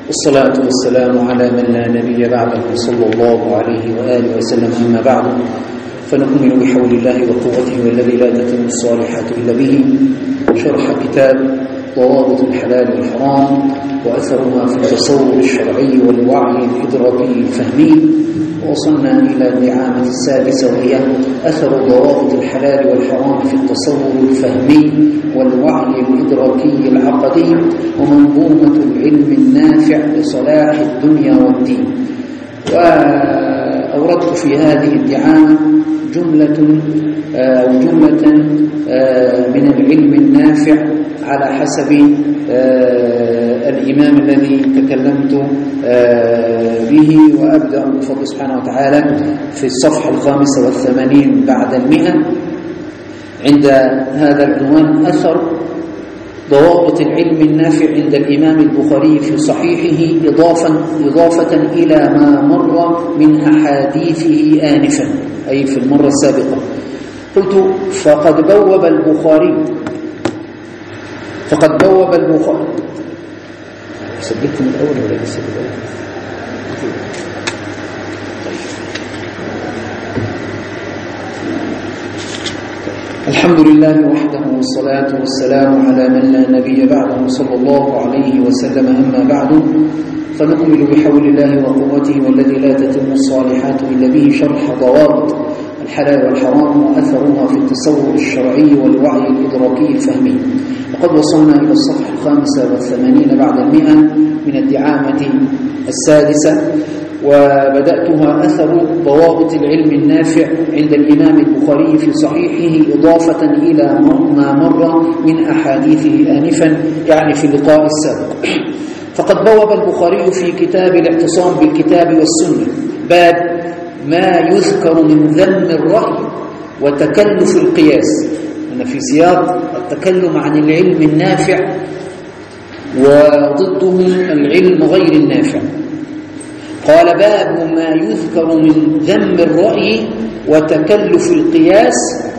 والصلاة والسلام على من لا نبي بعده صلى الله عليه وآله وسلم. أما بعد، فنكمل بحول الله وقوته والذي لا تتم الصالحات إلا به شرح كتاب ضوابط الحلال والحرام وأثرها في التصور الشرعي والوعي الإدراكي الفهمي. وصلنا إلى الدعامة السادسة، وهي أثر ضوابط الحلال والحرام في التصور الفهمي والوعي الإدراكي العقدي ومنظومة العلم النافع لصلاح الدنيا والدين. وأوردت في هذه الدعامة جملة من العلم النافع على حسب الإمام الذي تكلمت به، وأبدأ بفضل سبحانه وتعالى في الصفحة 85 بعد 100 عند هذا العنوان: أثر ضوابط العلم النافع عند الإمام البخاري في صحيحه إضافة إلى ما مر من أحاديثه آنفا، أي في المرة السابقة. قلت فقد بوب البخاري سجلت من الأول ولا لسه بالأول؟ الحمد لله وحده، والصلاة والسلام على من لا نبي بعده صلى الله عليه وسلم. أما بعد، فنكمل بحول الله وقوته والذي لا تتم الصالحات إلا به شرح ضوابط الحلال والحرام وأثرها في التصور الشرعي والوعي الإدراكي الفهمي. وقد وصلنا إلى الصفحة 85 بعد 100 من الدعامة السادسة، وبدأتها: أثر ضوابط العلم النافع عند الإمام البخاري في صحيحه إضافة إلى ما مر من أحاديثه آنفا، يعني في اللقاء السابق. فقد بوب البخاري في كتاب الاعتصام بالكتاب والسنة باب ما يذكر من ذم الرأي وتكلف القياس. أن في سياق التكلم عن العلم النافع وضده العلم غير النافع. قال: باب ما يذكر من ذم الرأي وتكلف القياس.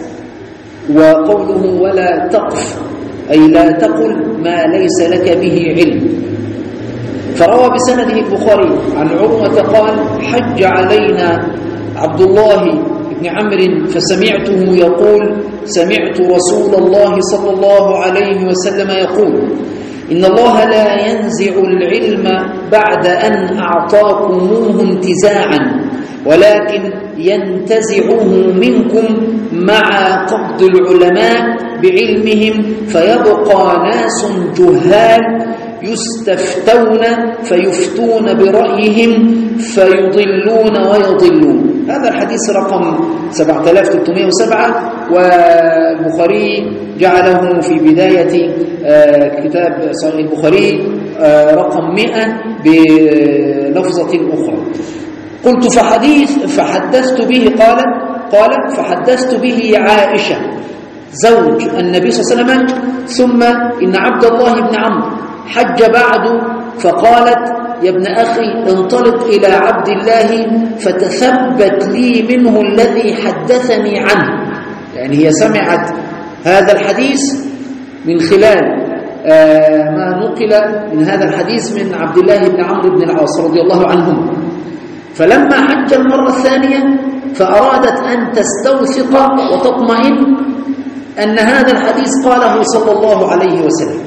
وقوله ولا تقف، أي لا تقل ما ليس لك به علم. فروى بسنده البخاري عن عروة قال: حج علينا عبد الله بن عمرو فسمعته يقول: سمعت رسول الله صلى الله عليه وسلم يقول: إن الله لا ينزع العلم بعد أن أعطاكموه انتزاعا، ولكن ينتزعه منكم مع قبض العلماء بعلمهم، فيبقى ناس جهال يستفتون فيفتون برأيهم فيضلون ويضلون. هذا الحديث رقم 7307، والبخاري جعله في بداية كتاب صحيح البخاري رقم 100 بلفظة أخرى. قلت فحدثت به قال فحدثت به عائشة زوج النبي صلى الله عليه وسلم، ثم إن عبد الله بن عمرو حج بعد، فقالت: يا ابن أخي انطلق إلى عبد الله فتثبت لي منه الذي حدثني عنه. يعني هي سمعت هذا الحديث من خلال ما نقل من هذا الحديث من عبد الله بن عمرو بن العاص رضي الله عنهم. فلما حج المرة الثانية فأرادت أن تستوثق وتطمئن أن هذا الحديث قاله صلى الله عليه وسلم.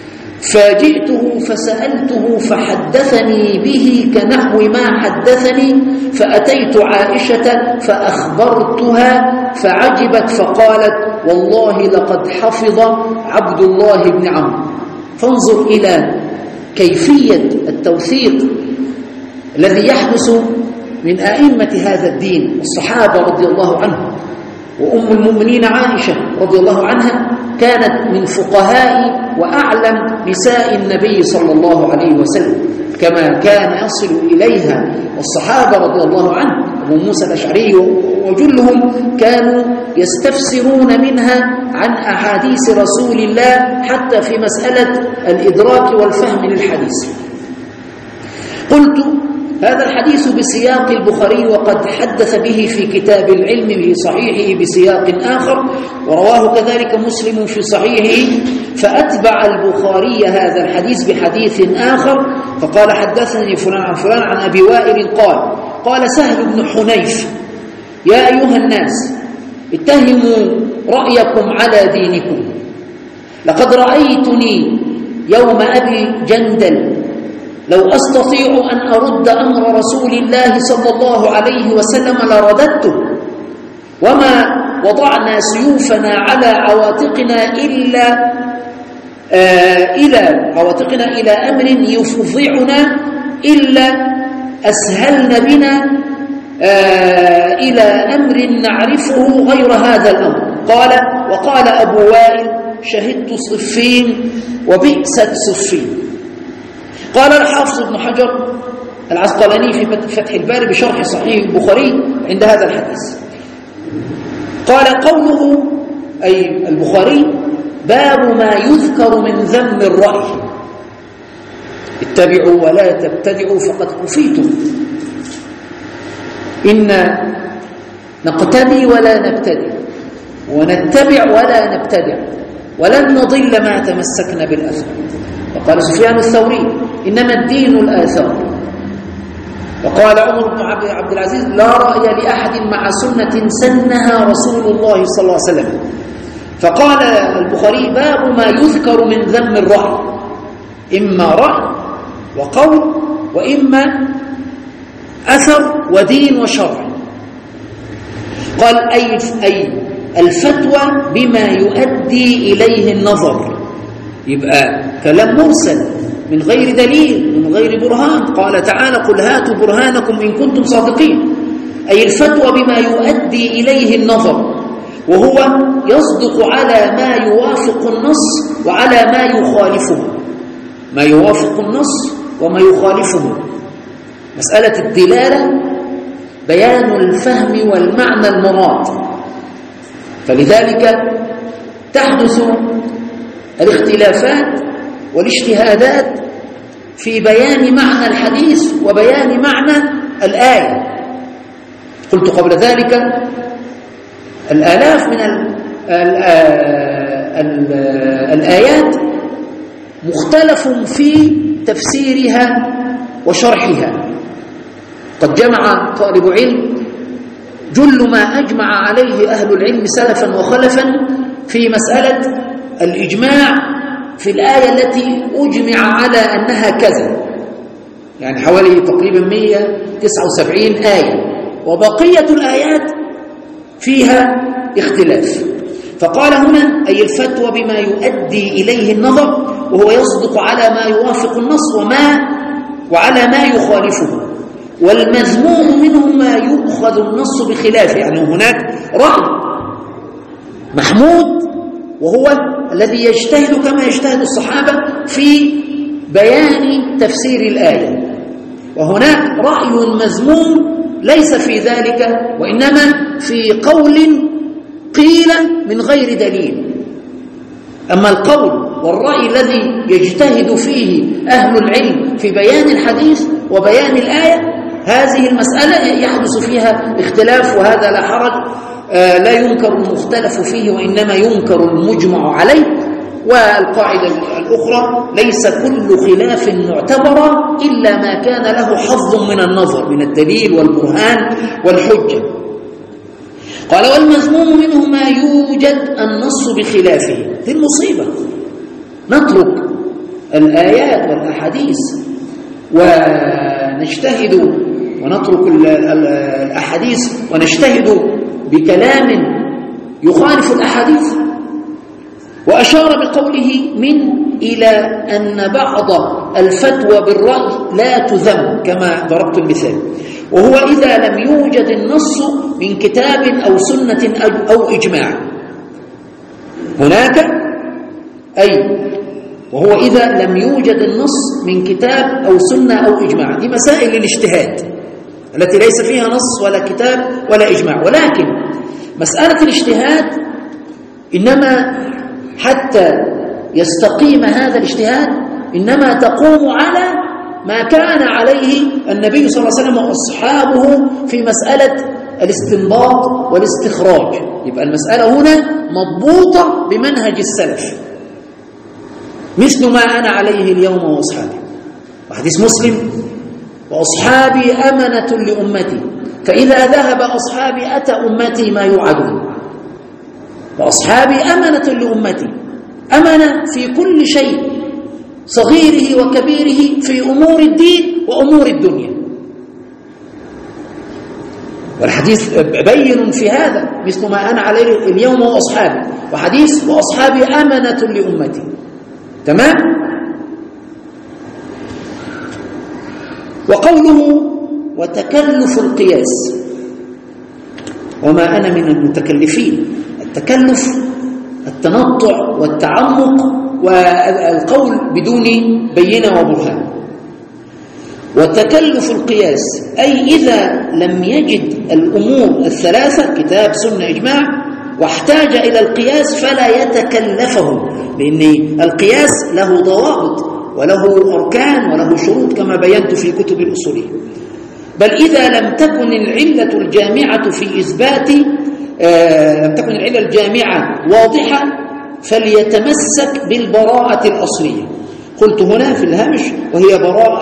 فجئته فسألته فحدثني به كنحو ما حدثني، فأتيت عائشة فأخبرتها فعجبت فقالت: والله لقد حفظ عبد الله بن عمرو. فانظر إلى كيفية التوثيق الذي يحدث من أئمة هذا الدين الصحابة رضي الله عنهم. وأم المؤمنين عائشة رضي الله عنها كانت من فقهاء وأعلم نساء النبي صلى الله عليه وسلم، كما كان يصل إليها الصحابة رضي الله عنهم. أبو موسى الأشعري وجلهم كانوا يستفسرون منها عن أحاديث رسول الله حتى في مسألة الإدراك والفهم للحديث. قلت: هذا الحديث بسياق البخاري وقد حدث به في كتاب العلم في صحيحه بسياق آخر، ورواه كذلك مسلم في صحيحه، فأتبع البخاري هذا الحديث بحديث آخر فقال حدثني فلان عن فلان عن أبي وائل قال سهل بن حنيف: يا أيها الناس اتهموا رأيكم على دينكم، لقد رأيتني يوم أبي جندل لو أستطيع أن أرد أمر رسول الله صلى الله عليه وسلم لرددته، وما وضعنا سيوفنا على عواتقنا إلى أمر يفضعنا إلا أسهلنا بنا إلى أمر نعرفه غير هذا الأمر. وقال أبو وائل: شهدت صفين وبئست صفين. قال الحافظ ابن حجر العسقلاني في فتح الباري بشرح صحيح البخاري عند هذا الحديث، قال قوله أي البخاري: باب ما يذكر من ذم الرأي، اتبعوا ولا تبتدعوا فقد كفيتم. إن نقتدي ولا نبتدع، ونتبع ولا نبتدع، ولن نضل ما تمسكنا بالأثر. وقال سفيان الثوري: إنما الدين الآثار. وقال عمر بن عبد العزيز: لا رأي لأحد مع سنة سنها رسول الله صلى الله عليه وسلم. فقال البخاري: باب ما يذكر من ذم الرأي، إما رأي وقول، وإما أثر ودين وشرع. قال: أي الفتوى بما يؤدي إليه النظر، يبقى كلام مرسل من غير دليل من غير برهان. قال تعالى: قل هاتوا برهانكم إن كنتم صادقين. أي الفتوى بما يؤدي إليه النظر، وهو يصدق على ما يوافق النص وعلى ما يخالفه، ما يوافق النص وما يخالفه. مسألة الدلالة بيان الفهم والمعنى المراد، فلذلك تحدث الاختلافات والاجتهادات في بيان معنى الحديث وبيان معنى الآية. قلت قبل ذلك: الآلاف من الآيات مختلف في تفسيرها وشرحها. قد جمع طالب علم جل ما أجمع عليه أهل العلم سلفا وخلفا في مسألة الإجماع في الآية التي أجمع على أنها كذا، يعني حوالي تقريبا 179 آية، وبقية الآيات فيها اختلاف. فقال هنا: أي الفتوى بما يؤدي إليه النظر، وهو يصدق على ما يوافق النص وعلى ما يخالفه. والمذموم منه ما يؤخذ النص بخلافه، يعني هناك رأي محمود وهو الذي يجتهد كما يجتهد الصحابة في بيان تفسير الآية، وهناك رأي مذموم ليس في ذلك، وإنما في قول قيل من غير دليل. أما القول والرأي الذي يجتهد فيه أهل العلم في بيان الحديث وبيان الآية، هذه المسألة يحدث فيها اختلاف، وهذا لا حرج، لا ينكر المختلف فيه وإنما ينكر المجمع عليه. والقاعدة الأخرى: ليس كل خلاف معتبر إلا ما كان له حظ من النظر، من الدليل والبرهان والحجة. قال: والمذموم منه ما يوجد النص بخلافه. دي المصيبة، نترك الآيات والأحاديث ونجتهد ونترك الأحاديث ونجتهد بكلام يخالف الأحاديث. وأشار بقوله إلى أن بعض الفتوى بالرأي لا تذم كما ضربت المثال، وهو إذا لم يوجد النص من كتاب أو سنة أو إجماع. هناك وهو إذا لم يوجد النص من كتاب أو سنة أو إجماع. دي مسائل الاجتهاد التي ليس فيها نص ولا كتاب ولا إجماع. ولكن مسألة الاجتهاد إنما حتى يستقيم هذا الاجتهاد إنما تقوم على ما كان عليه النبي صلى الله عليه وسلم وأصحابه في مسألة الاستنباط والاستخراج. يبقى المسألة هنا مضبوطة بمنهج السلف، مثل ما أنا عليه اليوم وأصحابي. وحديث مسلم: وأصحابي أمنة لأمتي، فإذا ذهب أصحابي أتى أمتي ما يوعدون. وأصحابي أمنة لأمتي، أمنة في كل شيء، صغيره وكبيره، في أمور الدين وأمور الدنيا. والحديث بين في هذا، مثل ما أنا عليه اليوم وأصحابي. وحديث: وأصحابي أمنة لأمتي. تمام؟ وقوله: وتكلف القياس، وما أنا من المتكلفين. التكلف التنطع والتعمق والقول بدون بينة وبرهان. وتكلف القياس أي إذا لم يجد الأمور الثلاثة كتاب سنة إجماع واحتاج إلى القياس فلا يتكلفه، لأن القياس له ضوابط وله أركان وله شروط كما بينت في كتب الأصولية. بل إذا لم تكن العلة الجامعة في إثبات لم تكن العلة الجامعة واضحة فليتمسك بالبراءة الأصلية. قلت هنا في الهامش: وهي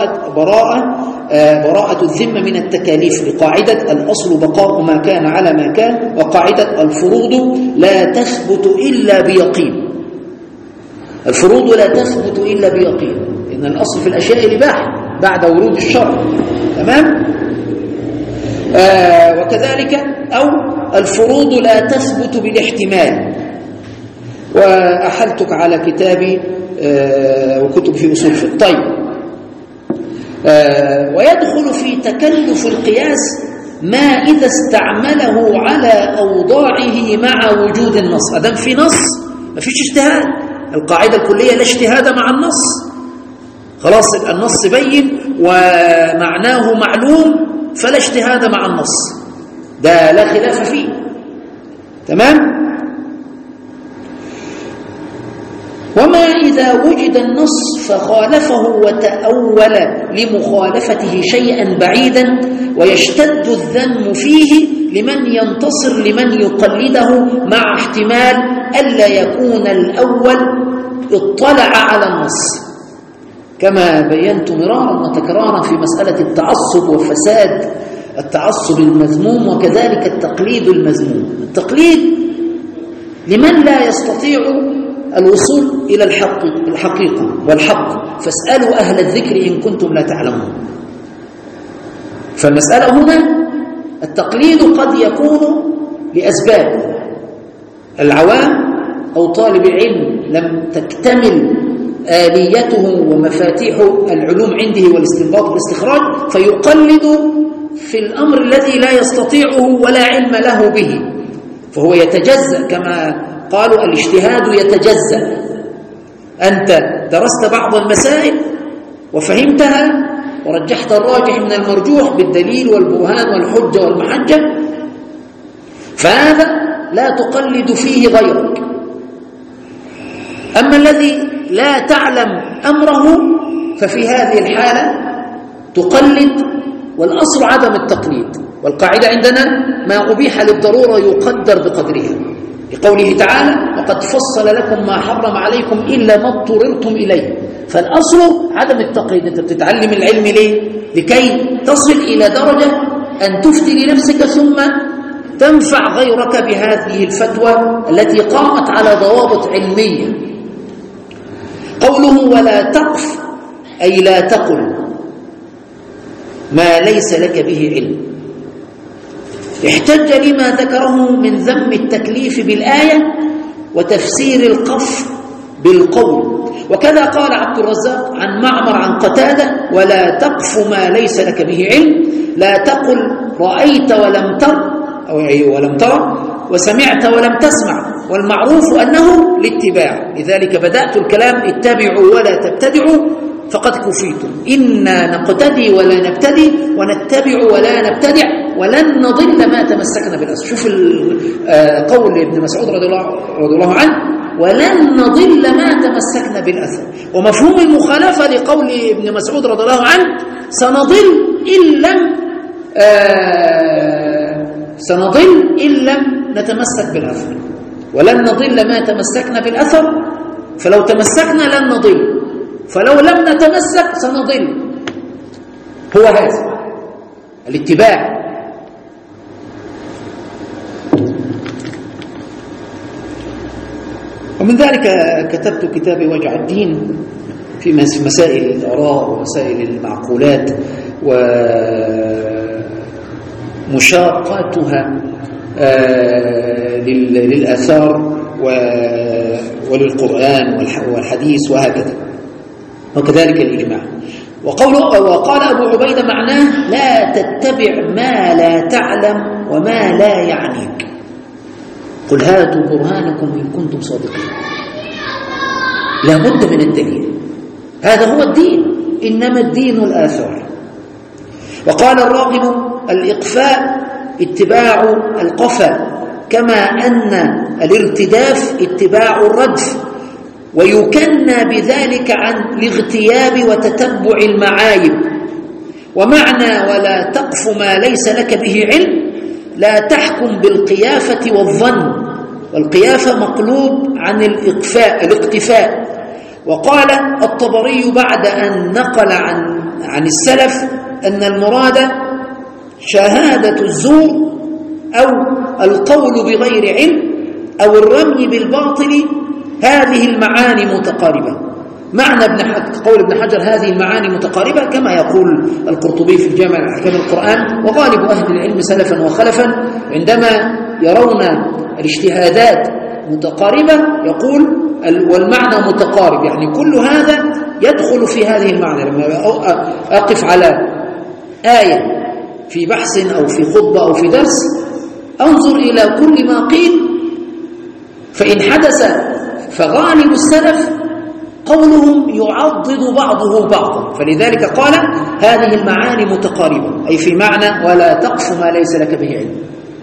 براءة الذمة من التكاليف، لقاعدة الأصل بقاء ما كان على ما كان، وقاعدة الفروض لا تثبت إلا بيقين. الفروض لا تثبت إلا بيقين، إن الأصل في الأشياء الإباحة بعد ورود الشرع. تمام؟ وكذلك أو الفروض لا تثبت بالاحتمال. وأحلتك على كتابي وكتب في أصول الفقه. طيب، ويدخل في تكلف القياس ما إذا استعمله على أوضاعه مع وجود النص. أدام في نص ما فيش اجتهاد، القاعدة الكلية لا اجتهاد مع النص. خلاص النص بين ومعناه معلوم فلا اجتهاد مع النص، ده لا خلاف فيه. تمام؟ وما إذا وجد النص فخالفه وتأول لمخالفته شيئا بعيدا ويشتد الذم فيه لمن ينتصر لمن يقلده، مع احتمال ألا يكون الأول اطلع على النص، كما بينت مرارا وتكرارا في مسألة التعصب وفساد التعصب المذموم، وكذلك التقليد المذموم. التقليد لمن لا يستطيع الوصول إلى الحقيقة والحق، فاسألوا أهل الذكر إن كنتم لا تعلمون. فالمسألة هنا التقليد قد يكون لأسباب: العوام أو طالب علم لم تكتمل آليته ومفاتيح العلوم عنده والاستنباط والاستخراج، فيقلد في الأمر الذي لا يستطيعه ولا علم له به، فهو يتجزأ. كما قالوا الاجتهاد يتجزأ. أنت درست بعض المسائل وفهمتها ورجحت الراجح من المرجوح بالدليل والبرهان والحجة والمحجة، فهذا لا تقلد فيه غيرك. أما الذي لا تعلم أمره ففي هذه الحالة تقلد، والأصل عدم التقليد. والقاعدة عندنا: ما أبيح للضرورة يقدر بقدرها، لقوله تعالى: وقد فصل لكم ما حرم عليكم إلا ما اضطررتم إليه. فالأصل عدم التقليد. أنت بتتعلم العلم ليه؟ لكي تصل إلى درجة أن تفتي لنفسك ثم تنفع غيرك بهذه الفتوى التي قامت على ضوابط علمية. قوله: ولا تقف أي لا تقل ما ليس لك به علم. احتج لما ذكره من ذم التكليف بالآية وتفسير القف بالقول. وكذا قال عبد الرزاق عن معمر عن قتادة: ولا تقف ما ليس لك به علم، لا تقل رأيت ولم تر أو ولم ترى، وسمعت ولم تسمع، والمعروف أنه الاتباع. لذلك بدأت الكلام: اتبعوا ولا تبتدعوا فقد كفيتم. إنا نقتدي ولا نبتدي، ونتبع ولا نبتدع، ولن نضل ما تمسكنا بالأصل. شوف قول ابن مسعود رضي الله عنه: ولن نضل ما تمسكنا بالأثر. ومفهوم المخالفة لقول ابن مسعود رضي الله عنه سنضل إن لم نتمسك بالأثر، ولن نضل ما تمسكنا بالأثر، فلو تمسكنا لن نضل، فلو لم نتمسك سنضل. هو هذا الاتباع. ومن ذلك كتبت كتابي وجع الدين في مسائل الآراء ومسائل المعقولات ومشاقاتها للآثار وللقرآن والحديث وهكذا، وكذلك الإجماع. وقال أبو عبيدة معناه لا تتبع ما لا تعلم وما لا يعنيك، قل هاتوا برهانكم إن كنتم صادقين. لا بد من الدليل، هذا هو الدين، إنما الدين الآثار. وقال الراغب الإقفاء اتباع القفا، كما أن الارتداف اتباع الردف، ويكنى بذلك عن الاغتياب وتتبع المعايب. ومعنى ولا تقف ما ليس لك به علم لا تحكم بالقيافة والظن، والقيافة مقلوب عن الاقتفاء. وقال الطبري بعد أن نقل عن السلف أن المراد شهادة الزور أو القول بغير علم أو الرمي بالباطل، هذه المعاني متقاربة. معنى قول ابن حجر هذه المعاني متقاربة كما يقول القرطبي في الجامع لأحكام القرآن. وغالب أهل العلم سلفا وخلفا عندما يرون الاجتهادات متقاربة يقول والمعنى متقارب، يعني كل هذا يدخل في هذه المعنى. لما أقف على آية في بحث أو في خطبة أو في درس أنظر إلى كل ما قيل، فإن حدث فغالب السلف قولهم يعضد بعضه بعضا، فلذلك قال هذه المعاني متقاربة، أي في معنى ولا تقف ما ليس لك به علم.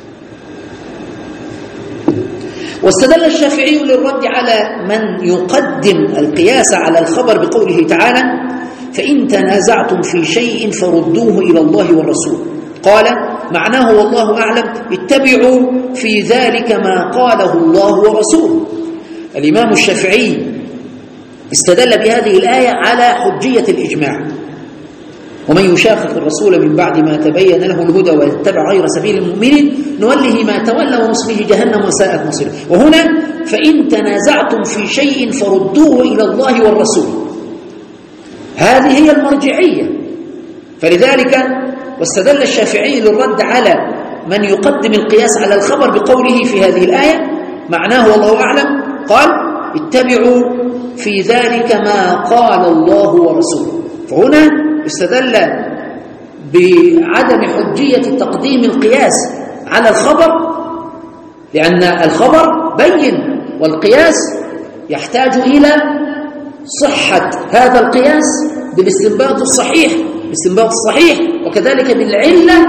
واستدل الشافعي للرد على من يقدم القياس على الخبر بقوله تعالى فإن تنازعتم في شيء فردوه إلى الله والرسول. قال معناه والله أعلم اتبعوا في ذلك ما قاله الله ورسوله. الإمام الشافعي استدل بهذه الآية على حجية الإجماع، ومن يشاقق الرسول من بعد ما تبين له الهدى ويتبع غير سبيل المؤمنين نوله ما تولى ونصله جهنم وساءت مصيره. وهنا فإن تنازعتم في شيء فردوه إلى الله والرسول، هذه هي المرجعية. فلذلك واستدل الشافعي للرد على من يقدم القياس على الخبر بقوله في هذه الآية معناه والله أعلم، قال اتبعوا في ذلك ما قال الله ورسوله. فهنا استدل بعدم حجية تقديم القياس على الخبر، لأن الخبر بين والقياس يحتاج إلى صحة هذا القياس بالاستنباط الصحيح وكذلك بالعلة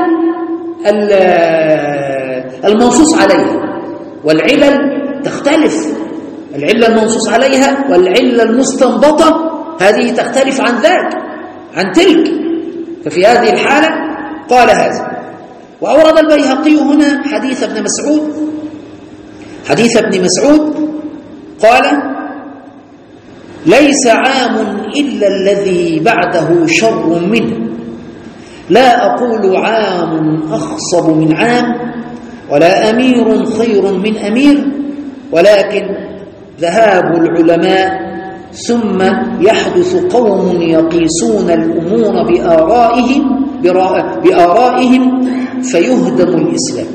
المنصوص عليها. والعلل تختلف، العلة المنصوص عليها والعلة المستنبطة هذه تختلف عن ذاك عن تلك. ففي هذه الحالة قال هذا. وأورد البيهقي هنا حديث ابن مسعود قال ليس عام إلا الذي بعده شر منه، لا أقول عام أخصب من عام ولا أمير خير من أمير، ولكن ذهاب العلماء ثم يحدث قوم يقيسون الأمور بآرائهم فيهدم الإسلام.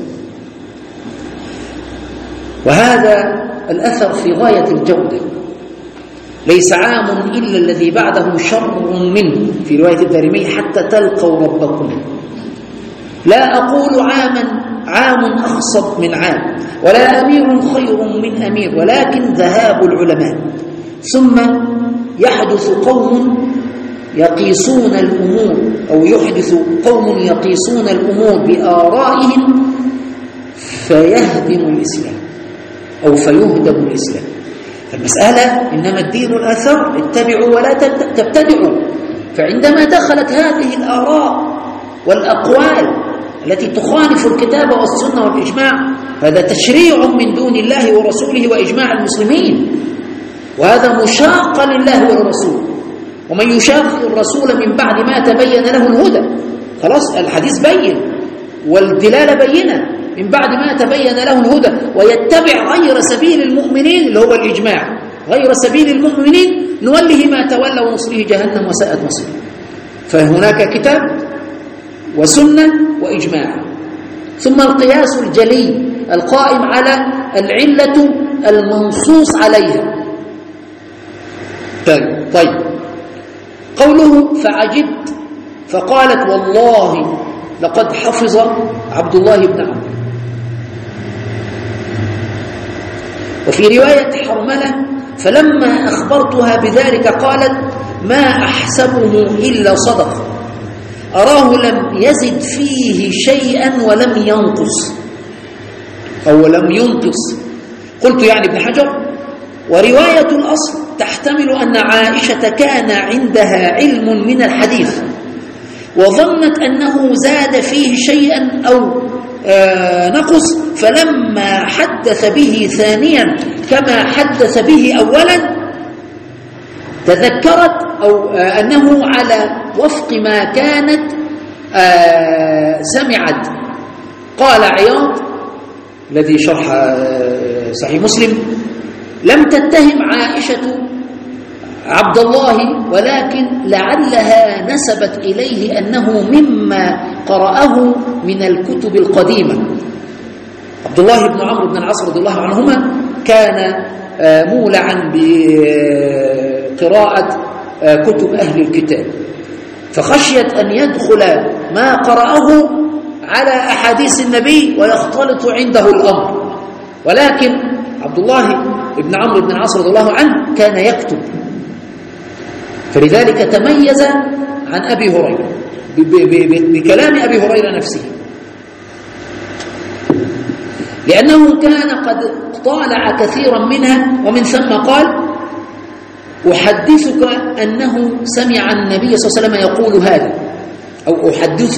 وهذا الأثر في غاية الجودة. ليس عام إلا الذي بعده شر منه، في رواية الدارمي حتى تلقوا ربكم. لا أقول عام أخصب من عام ولا أمير خير من أمير، ولكن ذهاب العلماء ثم يحدث قوم يقيسون الأمور أو يحدث قوم يقيسون الأمور بآرائهم فيهدم الإسلام أو فيهدم الإسلام. المسألة إنما الدين الأثر، اتبعوا ولا تبتدعوا. فعندما دخلت هذه الآراء والأقوال التي تخالف الكتاب والسنة والإجماع، هذا تشريع من دون الله ورسوله وإجماع المسلمين، وهذا مشاق لله والرسول. ومن يشاق الرسول من بعد ما تبين له الهدى، خلاص الحديث بين والدلالة بينة، من بعد ما تبين له الهدى ويتبع غير سبيل المؤمنين اللي هو الإجماع، غير سبيل المؤمنين نوله ما تولى ونصله جهنم وساءت مصيره. فهناك كتاب وسنة وإجماع، ثم القياس الجلي القائم على العلة المنصوص عليها. طيب قوله فعجبت، فقالت والله لقد حفظ عبد الله بن عمرو. وفي رواية حرملة فلما أخبرتها بذلك قالت ما أحسبه إلا صدق، أراه لم يزد فيه شيئا ولم ينقص أو لم ينقص. قلت يعني ابن حجر ورواية الأصل تحتمل أن عائشة كان عندها علم من الحديث وظنت أنه زاد فيه شيئا أو نقص، فلما حدث به ثانيا كما حدث به أولا تذكرت أو أنه على وفق ما كانت سمعت. قال عياض الذي شرح صحيح مسلم لم تتهم عائشة عبد الله، ولكن لعلها نسبت إليه أنه مما قرأه من الكتب القديمة. عبد الله بن عمرو بن العاص رضي الله عنهما كان مولعا بقراءة كتب أهل الكتاب، فخشيت أن يدخل ما قرأه على أحاديث النبي ويختلط عنده الأمر. ولكن عبد الله بن عمرو بن العاص رضي الله عنه كان يكتب، فلذلك تميز عن أبي هريرة بكلام أبي هريرة نفسه، لأنه كان قد طالع كثيرا منها، ومن ثم قال أحدثك أنه سمع النبي صلى الله عليه وسلم يقول هذا، أو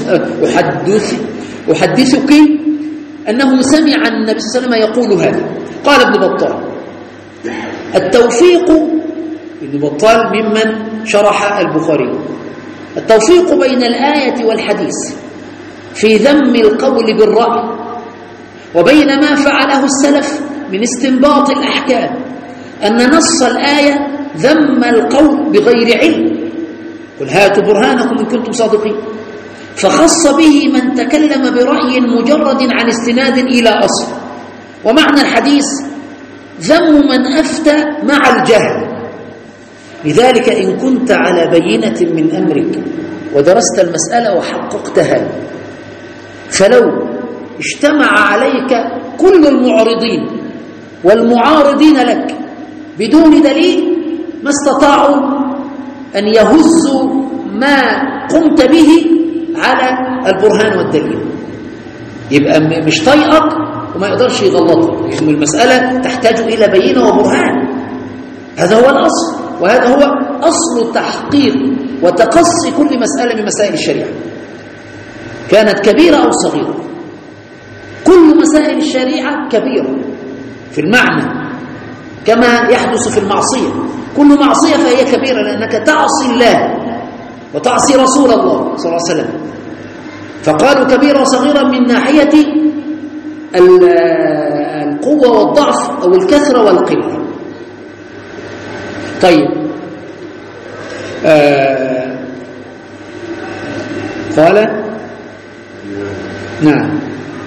أحدثك أنه سمع النبي صلى الله عليه وسلم يقول هذا. قال ابن بطال التوفيق، ابن بطال ممن شرح البخاري، التوفيق بين الآية والحديث في ذم القول بالرأي وبين ما فعله السلف من استنباط الأحكام، أن نص الآية ذم القول بغير علم، قل هاتوا برهانكم إن كنتم صادقين، فخص به من تكلم برأي مجرد عن استناد إلى أصل. ومعنى الحديث ذم من أفتى مع الجهل. لذلك إن كنت على بينة من أمرك ودرست المسألة وحققتها، فلو اجتمع عليك كل المعرضين والمعارضين لك بدون دليل ما استطاعوا أن يهزوا ما قمت به على البرهان والدليل. يبقى مش طيقك وما يقدرش يغلطك، لأن المسألة تحتاج إلى بينة وبرهان. هذا هو الأصل، وهذا هو أصل تحقيق وتقصي كل مسألة من مسائل الشريعة، كانت كبيرة أو صغيرة. كل مسائل الشريعة كبيرة في المعنى كما يحدث في المعصية، كل معصية فهي كبيرة لأنك تعصي الله وتعصي رسول الله صلى الله عليه وسلم. فقالوا كبيرة وصغيرة من ناحية القوة والضعف أو الكثرة والقلة. طيب قال نعم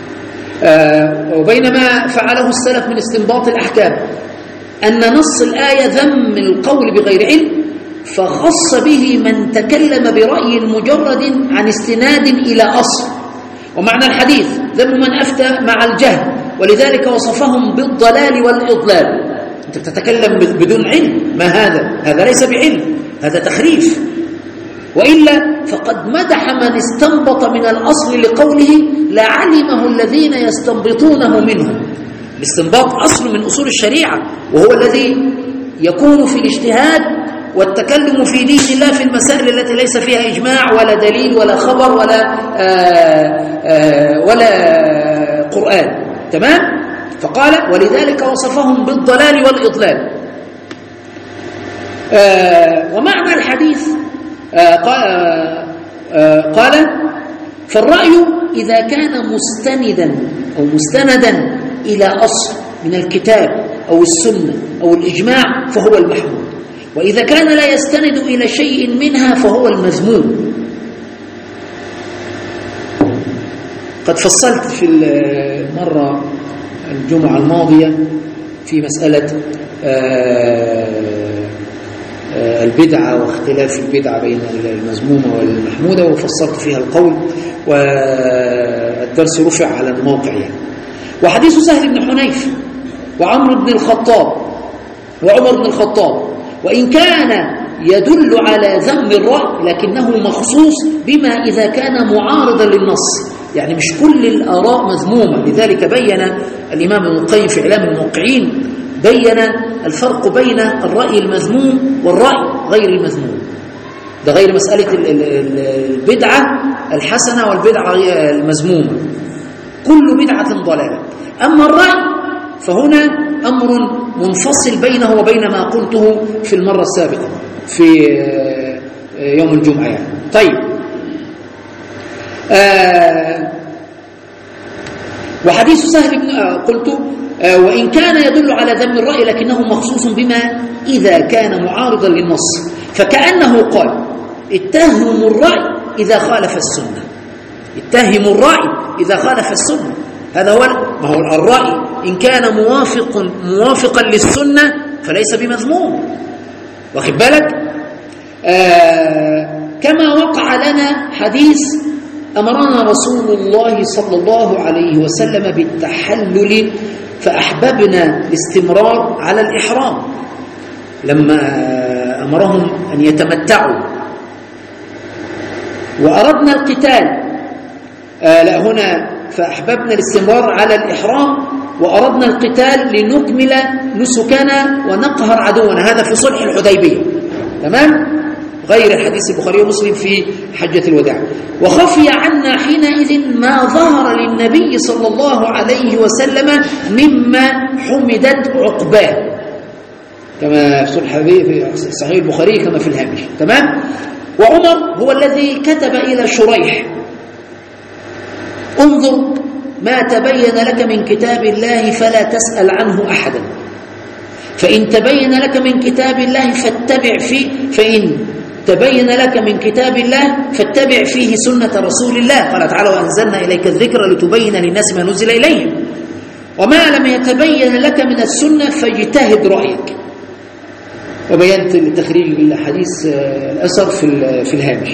وبينما فعله السلف من استنباط الأحكام أن نص الآية ذم القول بغير علم، فخص به من تكلم برأي مجرد عن استناد إلى أصل. ومعنى الحديث ذم من أفتى مع الجهل، ولذلك وصفهم بالضلال والإضلال. أنت بتتكلم بدون علم، ما هذا ليس بعلم، هذا تخريف. وإلا فقد مدح من استنبط من الأصل لقوله لعلمه الذين يستنبطونه منه. الاستنباط أصل من أصول الشريعة، وهو الذي يكون في الاجتهاد والتكلم في دين الله في المسائل التي ليس فيها إجماع ولا دليل ولا خبر ولا قرآن. تمام؟ فقال ولذلك وصفهم بالضلال والإضلال. ومعنى الحديث قال فالرأي إذا كان مستندا إلى أصل من الكتاب أو السنة أو الإجماع فهو المحمود، وإذا كان لا يستند إلى شيء منها فهو المذموم. قد فصلت في المرة الجمعة الماضية في مسألة البدعة واختلاف البدعة بين المذمومة والمحمودة، وفصلت فيها القول، والدرس رفع على الموقع يعني. وحديث سهل بن حنيف وعمر بن الخطاب وعمر بن الخطاب وإن كان يدل على ذم الرأي لكنه مخصوص بما إذا كان معارضا للنص، يعني مش كل الآراء مذمومة. لذلك بين الإمام ابن القيم في إعلام الموقعين بين الفرق بين الرأي المذموم والرأي غير المذموم. ده غير مسألة البدعة الحسنة والبدعة المذمومة، كل بدعة ضلالة. أما الرأي فهنا أمر منفصل بينه وبين ما قلته في المرة السابقة في يوم الجمعة يعني. طيب، وحديث سهل قلت وإن كان يدل على ذم الرأي لكنه مخصوص بما إذا كان معارضا للنص، فكأنه قال اتهموا الرأي إذا خالف السنة، اتهموا الرأي إذا خالف السنة. هذا هو ما هو الرأي إن كان موافقا للسنة فليس بمذموم، واخد بالك؟ كما وقع لنا حديث أمرنا رسول الله صلى الله عليه وسلم بالتحلل فأحببنا الاستمرار على الإحرام، لما أمرهم أن يتمتعوا وأردنا القتال. لا، هنا فأحببنا الاستمرار على الإحرام وأردنا القتال لنكمل نسكنا ونقهر عدونا. هذا في صلح الحديبية، تمام؟ غير الحديث البخاري ومسلم في حجة الوداع. وخفي عنا حينئذ ما ظهر للنبي صلى الله عليه وسلم مما حمدت عقباه، كما في صحيح البخاري كما في الهامش، تمام؟ وعمر هو الذي كتب إلى شريح انظر ما تبين لك من كتاب الله فلا تسأل عنه أحدا، فإن تبين لك من كتاب الله فاتبع فيه، فإن تبين لك من كتاب الله فاتبع فيه سنة رسول الله. قال تعالى وأنزلنا إليك الذكر لتبين للناس ما نزل إليهم، وما لم يتبين لك من السنة فاجتهد رأيك. وبينت التخريج الحديث الأثر في الهامش.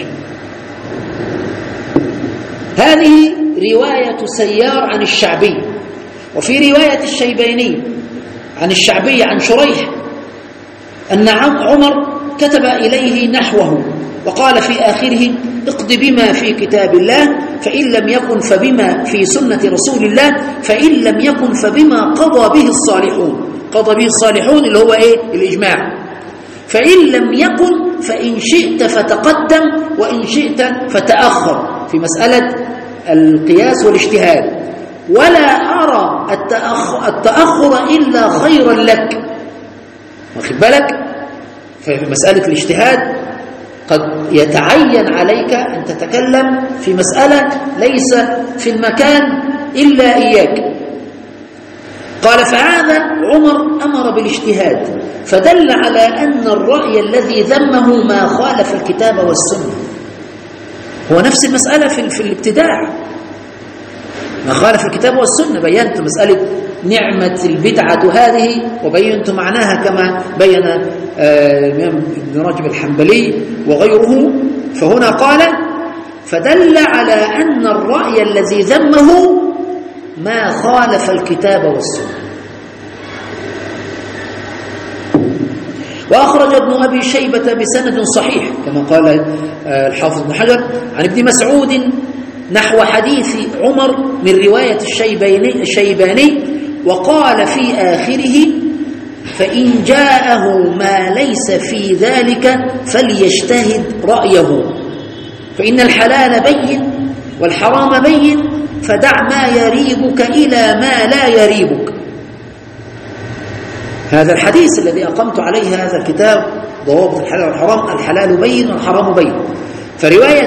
هذه رواية سيار عن الشعبي، وفي رواية الشيباني عن الشعبي عن شريح أن عمر كتب إليه نحوه وقال في آخره اقض بما في كتاب الله فإن لم يكن فبما في سنة رسول الله فإن لم يكن فبما قضى به الصالحون. قضى به الصالحون اللي هو إيه؟ الإجماع. فإن لم يكن فإن شئت فتقدم وإن شئت فتأخر في مسألة القياس والاجتهاد، ولا أرى التأخر إلا خيرا لك. واخد بالك؟ في مسألة الاجتهاد قد يتعين عليك أن تتكلم في مسألة ليس في المكان إلا إياك. قال فهذا عمر أمر بالاجتهاد، فدل على أن الرأي الذي ذمه ما خالف الكتاب والسنة. هو نفس المسألة في الابتداع، ما خالف الكتاب والسنة. بينت مسألة نعمة البدعة هذه وبينت معناها كما بين الإمام ابن رجب الحنبلي وغيره. فهنا قال فدل على أن الرأي الذي ذمه ما خالف الكتاب والسنة. وأخرج ابن أبي شيبة بسند صحيح كما قال الحافظ ابن حجر عن ابن مسعود نحو حديث عمر من رواية الشيباني، وقال في آخره فإن جاءه ما ليس في ذلك فليجتهد رأيه، فإن الحلال بين والحرام بين، فدع ما يريبك إلى ما لا يريبك. هذا الحديث الذي أقمت عليه هذا الكتاب ضوابط الحلال والحرام، الحلال بين والحرام بين. فرواية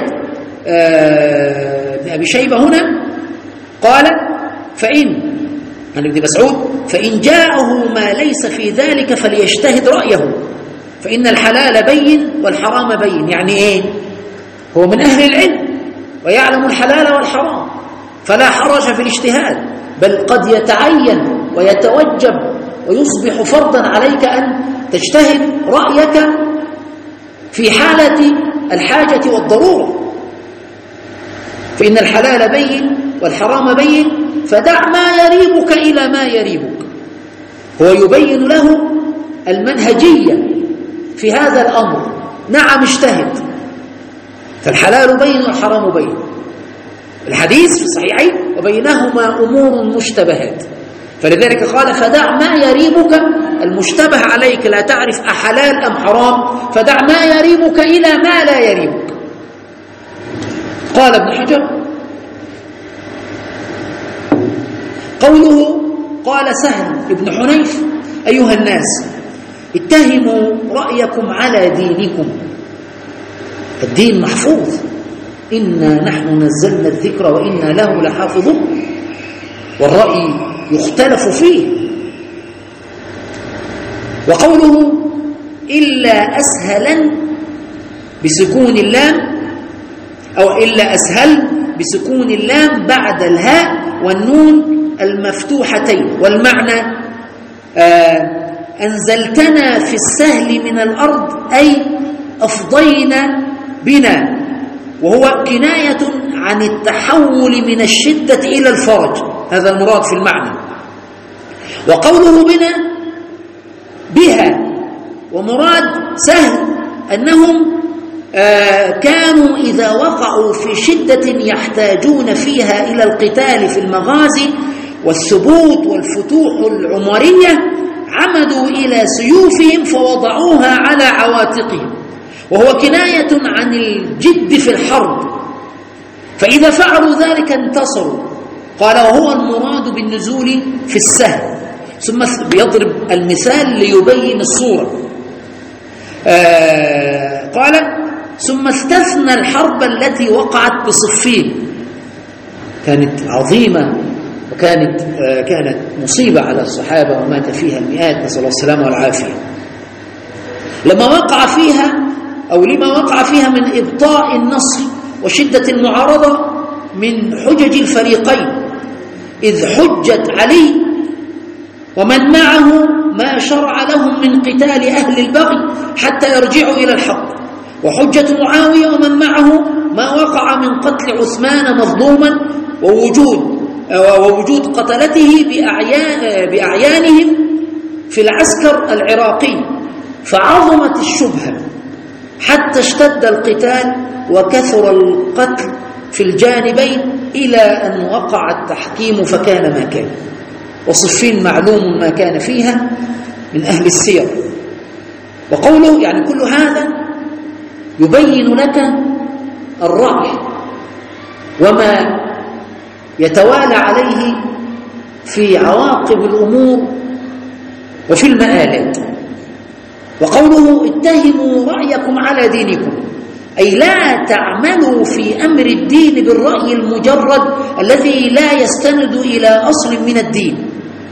ابن أبي شيبة هنا قال فإن عن ابن مسعود فإن جاءه ما ليس في ذلك فليجتهد رأيه، فإن الحلال بين والحرام بين. يعني إيه؟ هو من أهل العلم ويعلم الحلال والحرام، فلا حرج في الاجتهاد، بل قد يتعين ويتوجب ويصبح فرضا عليك أن تجتهد رأيك في حالة الحاجة والضرورة. فإن الحلال بين والحرام بين، فدع ما يريبك إلى ما يريبك. هو يبين له المنهجية في هذا الأمر. نعم اجتهد، فالحلال بين والحرام بين. الحديث في الصحيحين وبينهما أمور مشتبهات، فلذلك قال فدع ما يريبك، المشتبه عليك لا تعرف أحلال أم حرام، فدع ما يريبك إلى ما لا يريبك. قال ابن حجر قوله قال سهل بن حنيف أيها الناس اتهموا رأيكم على دينكم. الدين محفوظ، إنا نحن نزلنا الذكر وإنا له لحافظون، والرأي يختلف فيه. وقوله إلا أسهلا بسكون اللام أو إلا أسهل بسكون اللام بعد الهاء والنون المفتوحتين، والمعنى أنزلتنا في السهل من الأرض أي أفضينا بنا، وهو كناية عن التحول من الشدة إلى الفرج، هذا المراد في المعنى. وقوله بنا بها، ومراد سهل أنهم كانوا إذا وقعوا في شدة يحتاجون فيها إلى القتال في المغازي والثبوت والفتوح العمرية عمدوا إلى سيوفهم فوضعوها على عواتقهم، وهو كناية عن الجد في الحرب، فإذا فعلوا ذلك انتصروا. قال وهو المراد بالنزول في السهل، ثم بيضرب المثال ليبين الصورة. قال ثم استثنى الحرب التي وقعت بصفين، كانت عظيمة وكانت مصيبة على الصحابة ومات فيها المئات، نسأل الله السلامة والعافية. لما وقع فيها من إبطاء النصر وشدة المعارضة من حجج الفريقين، إذ حجت علي ومن معه ما شرع لهم من قتال أهل البغي حتى يرجعوا إلى الحق، وحجة معاوية ومن معه ما وقع من قتل عثمان مظلوما ووجود قتلته بأعيانهم في العسكر العراقي، فعظمت الشبهة حتى اشتد القتال وكثر القتل في الجانبين إلى أن وقع التحكيم فكان ما كان. وصفين معلوم ما كان فيها من أهل السير. وقوله يعني كل هذا يبين لك الرأي وما يتوالى عليه في عواقب الأمور وفي المآلات. وقوله اتهموا رأيكم على دينكم، أي لا تعملوا في أمر الدين بالرأي المجرد الذي لا يستند إلى أصل من الدين،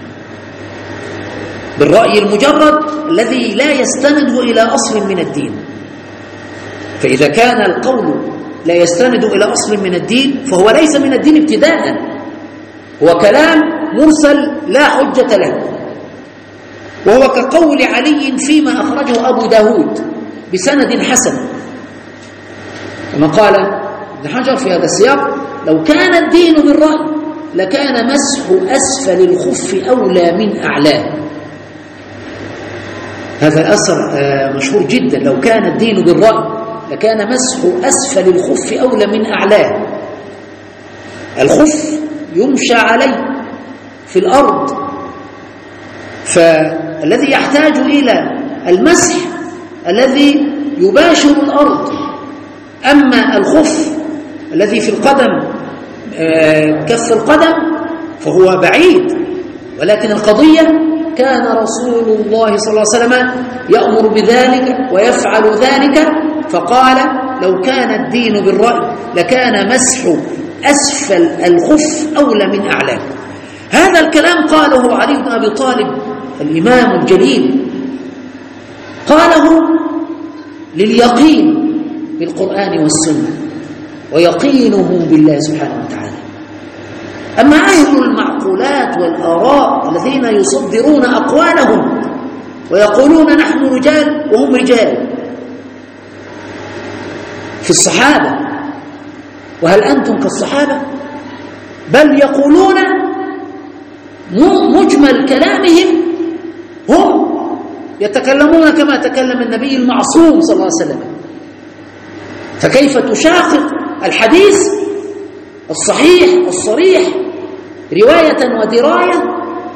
بالرأي المجرد الذي لا يستند إلى أصل من الدين. فإذا كان القول لا يستند إلى أصل من الدين فهو ليس من الدين ابتداء، هو كلام مرسل لا حجة له. وهو كقول علي فيما أخرجه أبو داود بسند حسن، كما قال ابن حجر في هذا السياق لو كان الدين بالرأي لكان مسح أسفل الخف أولى من أعلاه. هذا الأثر مشهور جدا، لو كان الدين بالرأي لكان مسح أسفل الخف أولى من أعلاه. الخف يمشى عليه في الأرض، فالخف فالذي يحتاج إلى المسح الذي يباشر الأرض. أما الخف الذي في القدم كف القدم فهو بعيد، ولكن القضية كان رسول الله صلى الله عليه وسلم يأمر بذلك ويفعل ذلك، فقال لو كان الدين بالرأي لكان مسح أسفل الخف أولى من أعلاه. هذا الكلام قاله علي بن أبي طالب الإمام الجليل، قاله لليقين بالقرآن والسنة ويقينه بالله سبحانه وتعالى. أما أهل المعقولات والآراء الذين يصدرون أقوالهم ويقولون نحن رجال وهم رجال في الصحابة، وهل أنتم كالصحابة؟ بل يقولون مجمل كلامهم هم يتكلمون كما تكلم النبي المعصوم صلى الله عليه وسلم، فكيف تشاقق الحديث الصحيح الصريح رواية ودراية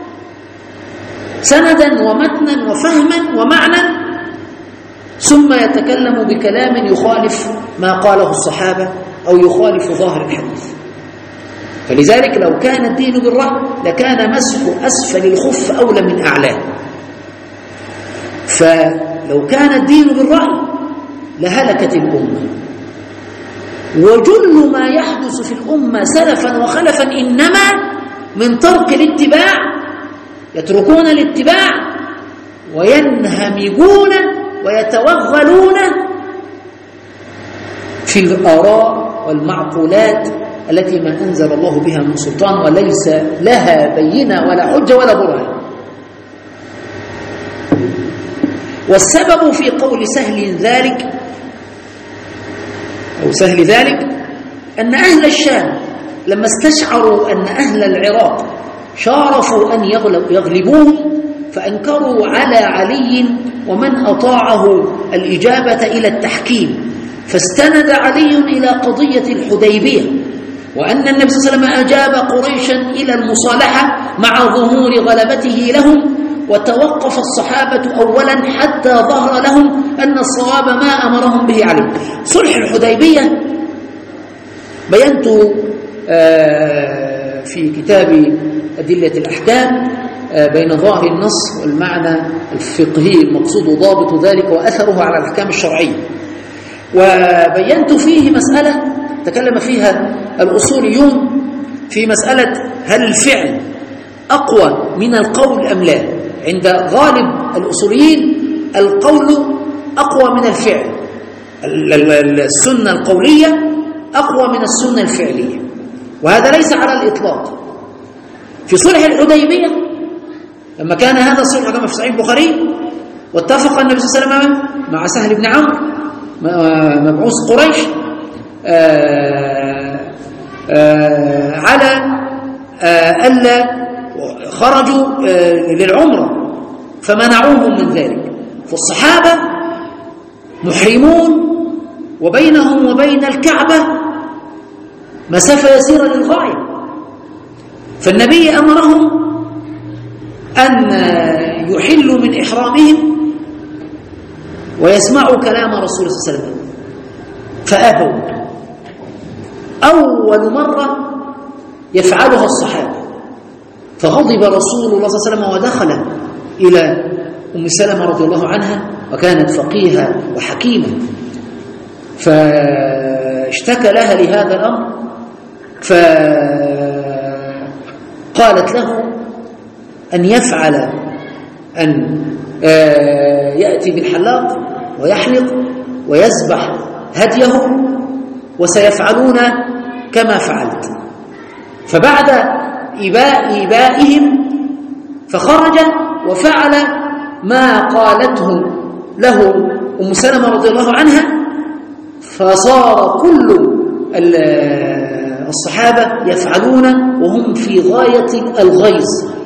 سندا ومتنا وفهما ومعنى، ثم يتكلم بكلام يخالف ما قاله الصحابة أو يخالف ظاهر الحديث. فلذلك لو كان الدين بالرأي لكان مسح أسفل الخف أولى من أعلاه. فلو كان الدين بالرأي لهلكت الأمة. وجل ما يحدث في الأمة سلفا وخلفا إنما من ترك الاتباع، يتركون الاتباع وينهمجون ويتوغلون في الآراء والمعقولات التي ما أنزل الله بها من سلطان وليس لها بينة ولا حجة ولا برهان. والسبب في قول سهل ذلك أن أهل الشام لما استشعروا أن أهل العراق شارفوا أن يغلبوهم فأنكروا على علي ومن أطاعه الإجابة إلى التحكيم، فاستند علي إلى قضية الحديبية، وأن النبي صلى الله عليه وسلم أجاب قريشا إلى المصالحة مع ظهور غلبته لهم، وتوقف الصحابة أولا حتى ظهر لهم أن الصواب ما أمرهم به عليه. صلح الحديبية بينت في كتاب أدلة الأحكام بين ظاهر النص والمعنى الفقهي المقصود وضابط ذلك وأثره على الأحكام الشرعية، وبينت فيه مسألة تكلم فيها الأصوليون في مسألة هل الفعل أقوى من القول أم لا. عند غالب الأصوليين القول أقوى من الفعل، السنة القولية أقوى من السنة الفعلية، وهذا ليس على الإطلاق. في صلح الحديبية لما كان هذا الصلح كما في صحيح البخاري واتفق النبي صلى الله عليه وسلم مع سهل بن عمرو مبعوث قريش على ألا خرجوا للعمرة فمنعوهم من ذلك، فالصحابة محرمون وبينهم وبين الكعبة مسافة يسيرة للغاية، فالنبي أمرهم أن يحلوا من إحرامهم ويسمعوا كلام رسول الله صلى الله عليه وسلم، فأبوا. أول مرة يفعلها الصحابة، فغضب رسول الله صلى الله عليه وسلم ودخل إلى أم سلمة رضي الله عنها وكانت فقيهة وحكيمة، فاشتكى لها لهذا الأمر، فقالت له أن يفعل أن يأتي بالحلاق ويحلق ويذبح هديه وسيفعلون كما فعلت. فبعد إبائهم فخرج وفعل ما قالته له أم سلمة رضي الله عنها، فصار كل الصحابة يفعلون وهم في غاية الغيظ.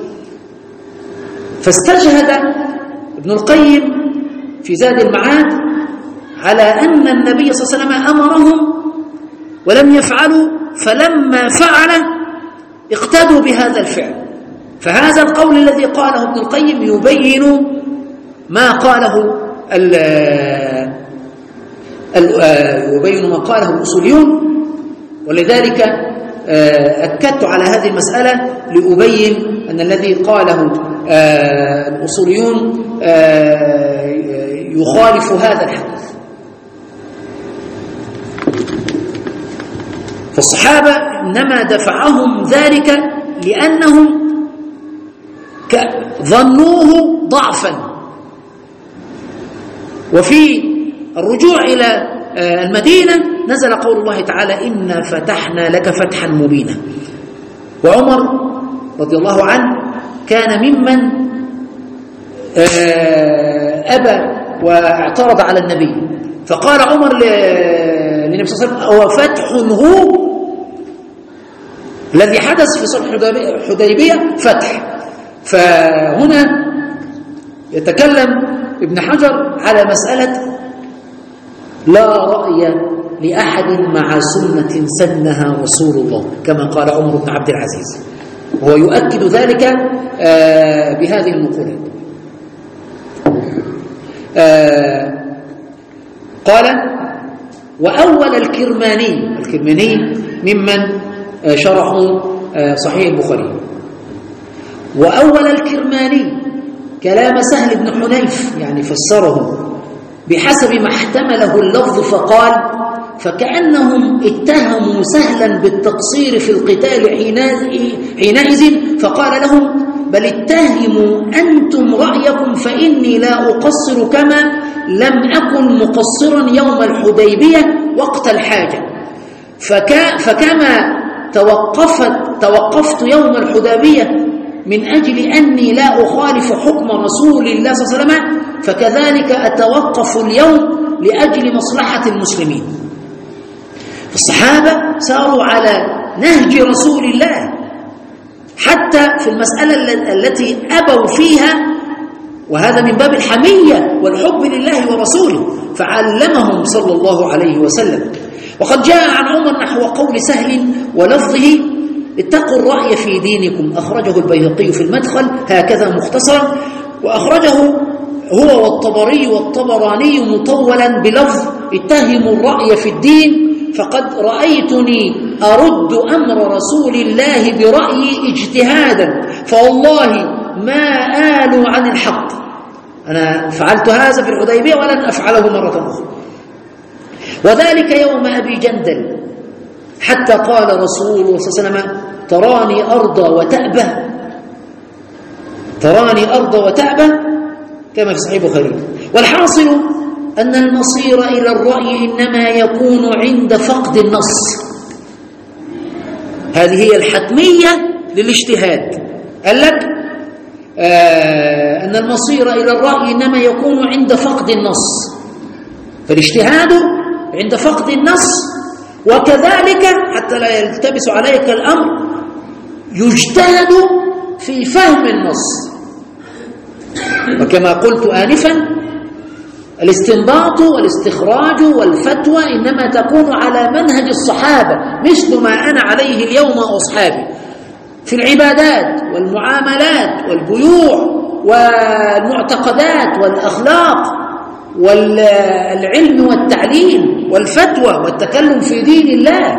فاستجهد ابن القيم في زاد المعاد على أن النبي صلى الله عليه وسلم أمرهم ولم يفعلوا، فلما فعل اقتدوا بهذا الفعل، فهذا القول الذي قاله ابن القيم يبين ما قاله الأصوليون، ولذلك أكدت على هذه المسألة لأبين أن الذي قاله الأصوليون يخالف هذا الحديث. فالصحابة إنما دفعهم ذلك لأنهم ظنوه ضعفا. وفي الرجوع إلى المدينة نزل قول الله تعالى: إنا فتحنا لك فتحا مبينا. وعمر رضي الله عنه كان ممن أبى واعترض على النبي، فقال عمر للنبي صلى الله عليه وسلم: أو فتح هو الذي حدث في صلح الحديبية فتح. فهنا يتكلم ابن حجر على مسألة لا رأي لأحد مع سنة سنها رسول الله، كما قال عمر بن عبد العزيز، وهو يؤكد ذلك بهذه المقولة. قال: وأول الكرماني ممن شرحوا صحيح البخاري، وأول الكرماني كلام سهل بن حنيف، يعني فسره بحسب ما احتمله اللفظ، فقال: فكأنهم اتهموا سهلا بالتقصير في القتال حينئذ، فقال لهم: بل اتهموا أنتم رأيكم فإني لا أقصر كما لم أكن مقصرا يوم الحديبية وقت الحاجة. فكما توقفت يوم الحديبية من أجل أني لا أخالف حكم رسول الله صلى الله عليه وسلم، فكذلك أتوقف اليوم لأجل مصلحة المسلمين. الصحابة ساروا على نهج رسول الله حتى في المسألة التي أبوا فيها، وهذا من باب الحمية والحب لله ورسوله، فعلمهم صلى الله عليه وسلم. وقد جاء عن عمر نحو قول سهل ولفظه: اتقوا الرأي في دينكم، أخرجه البيهقي في المدخل هكذا مختصرا، وأخرجه هو والطبري والطبراني مطولا بلفظ: اتهموا الرأي في الدين فقد رأيتني أرد أمر رسول الله برأيي اجتهادا، فوالله ما آل عن الحق. أنا فعلت هذا في الحديبية ولن أفعله مرة أخرى. وذلك يوم أبي جندل، حتى قال رسول الله صلى الله عليه وسلم: تراني أرضى وتأبى، كما في صحيح البخاري. والحاصل أن المصير إلى الرأي إنما يكون عند فقد النص. هذه هي الحتمية للاجتهاد. قال لك أن المصير إلى الرأي إنما يكون عند فقد النص، فالاجتهاد عند فقد النص. وكذلك حتى لا يلتبس عليك الأمر يجتهد في فهم النص. وكما قلت آنفا، الاستنباط والاستخراج والفتوى إنما تكون على منهج الصحابة، مثل ما أنا عليه اليوم وأصحابي في العبادات والمعاملات والبيوع والمعتقدات والأخلاق والعلم والتعليم والفتوى والتكلم في دين الله.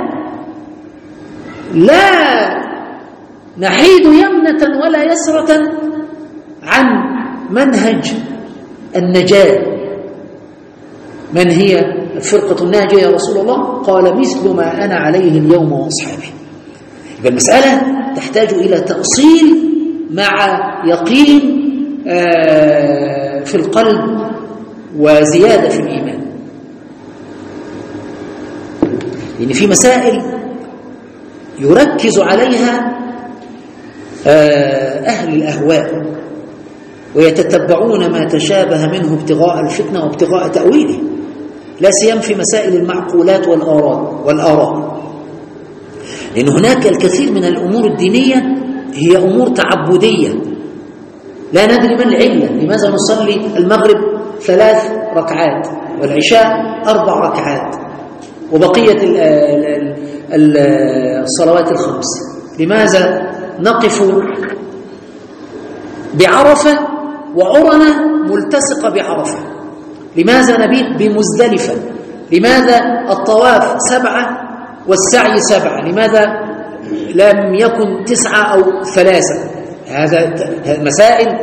لا نحيد يمنة ولا يسرة عن منهج النجاة. من هي الفرقة الناجية يا رسول الله؟ قال: مثل ما أنا عليه اليوم وأصحابي. يبقى المسألة تحتاج إلى تأصيل مع يقين في القلب وزيادة في الإيمان. لأن في مسائل يركز عليها أهل الأهواء ويتتبعون ما تشابه منه ابتغاء الفتنة وابتغاء تأويله، لا سيما في مسائل المعقولات والآراء. لأن هناك الكثير من الأمور الدينية هي أمور تعبدية، لا ندري ما العلة. لماذا نصلي المغرب 3 ركعات والعشاء 4 ركعات وبقية الصلوات 5؟ لماذا نقف بعرفة وعرنة ملتصقة بعرفة. لماذا نبيت بمزدلفة؟ لماذا الطواف 7 والسعي 7؟ لماذا لم يكن 9 أو 3؟ هذا مسائل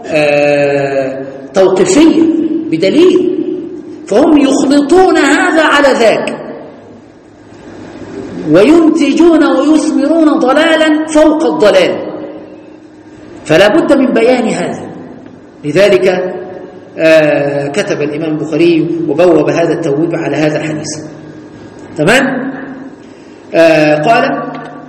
توقيفية بدليل، فهم يخلطون هذا على ذاك وينتجون ويثمرون ضلالا فوق الضلال، فلا بد من بيان هذا. لذلك كتب الإمام البخاري وبوب هذا التبويب على هذا الحديث. تمام؟ قال: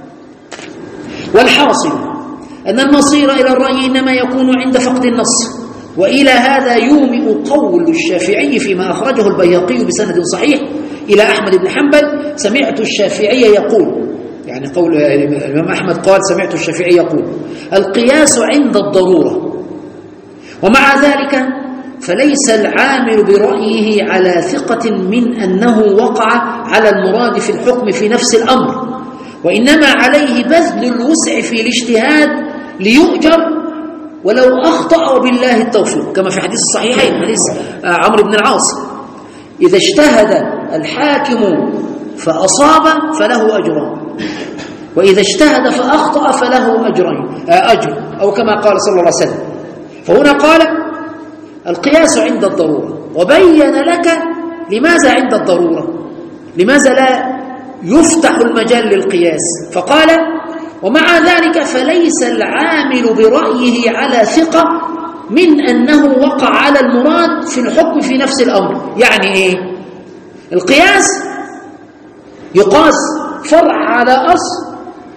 والحاصل أن المصير إلى الرأي إنما يكون عند فقد النص. وإلى هذا يومئ قول الشافعي فيما أخرجه البيهقي بسند صحيح إلى أحمد بن حنبل: سمعت الشافعي يقول، يعني قول الإمام أحمد قال: سمعت الشافعي يقول: القياس عند الضرورة. ومع ذلك فليس العامل برأيه على ثقة من أنه وقع على المراد في الحكم في نفس الأمر، وإنما عليه بذل الوسع في الاجتهاد ليؤجر ولو أخطأ بالله التوفيق، كما في حديث الصحيحين حديث عمرو بن العاص: إذا اجتهد الحاكم فأصاب فله أجران، وإذا اجتهد فأخطأ فله أجر، أو كما قال صلى الله عليه وسلم. فهنا قال: القياس عند الضرورة، وبين لك لماذا عند الضرورة، لماذا لا يفتح المجال للقياس. فقال: ومع ذلك فليس العامل برأيه على ثقة من أنه وقع على المراد في الحكم في نفس الأمر. يعني إيه؟ القياس يقاس فرع على أصل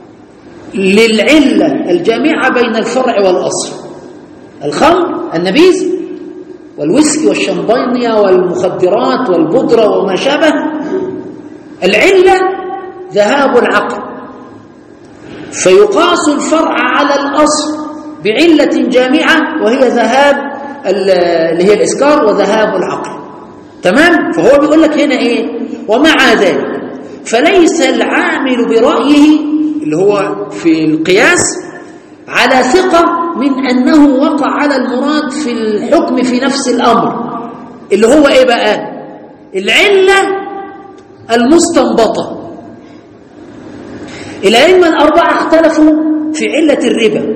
للعلة الجامعة بين الفرع والأصل. الخمر، النبيذ والويسكي والشمبانيا والمخدرات والبودرة وما شابه، العلة ذهاب العقل، فيقاس الفرع على الأصل بعلة جامعة وهي ذهاب اللي هي الإسكار وذهاب العقل. تمام؟ فهو بيقول لك هنا إيه؟ ومع ذلك فليس العامل برأيه اللي هو في القياس على ثقة من أنه وقع على المراد في الحكم في نفس الأمر، اللي هو إيه بقى؟ العلة المستنبطة. الأئمة الأربعة اختلفوا في علة الربا: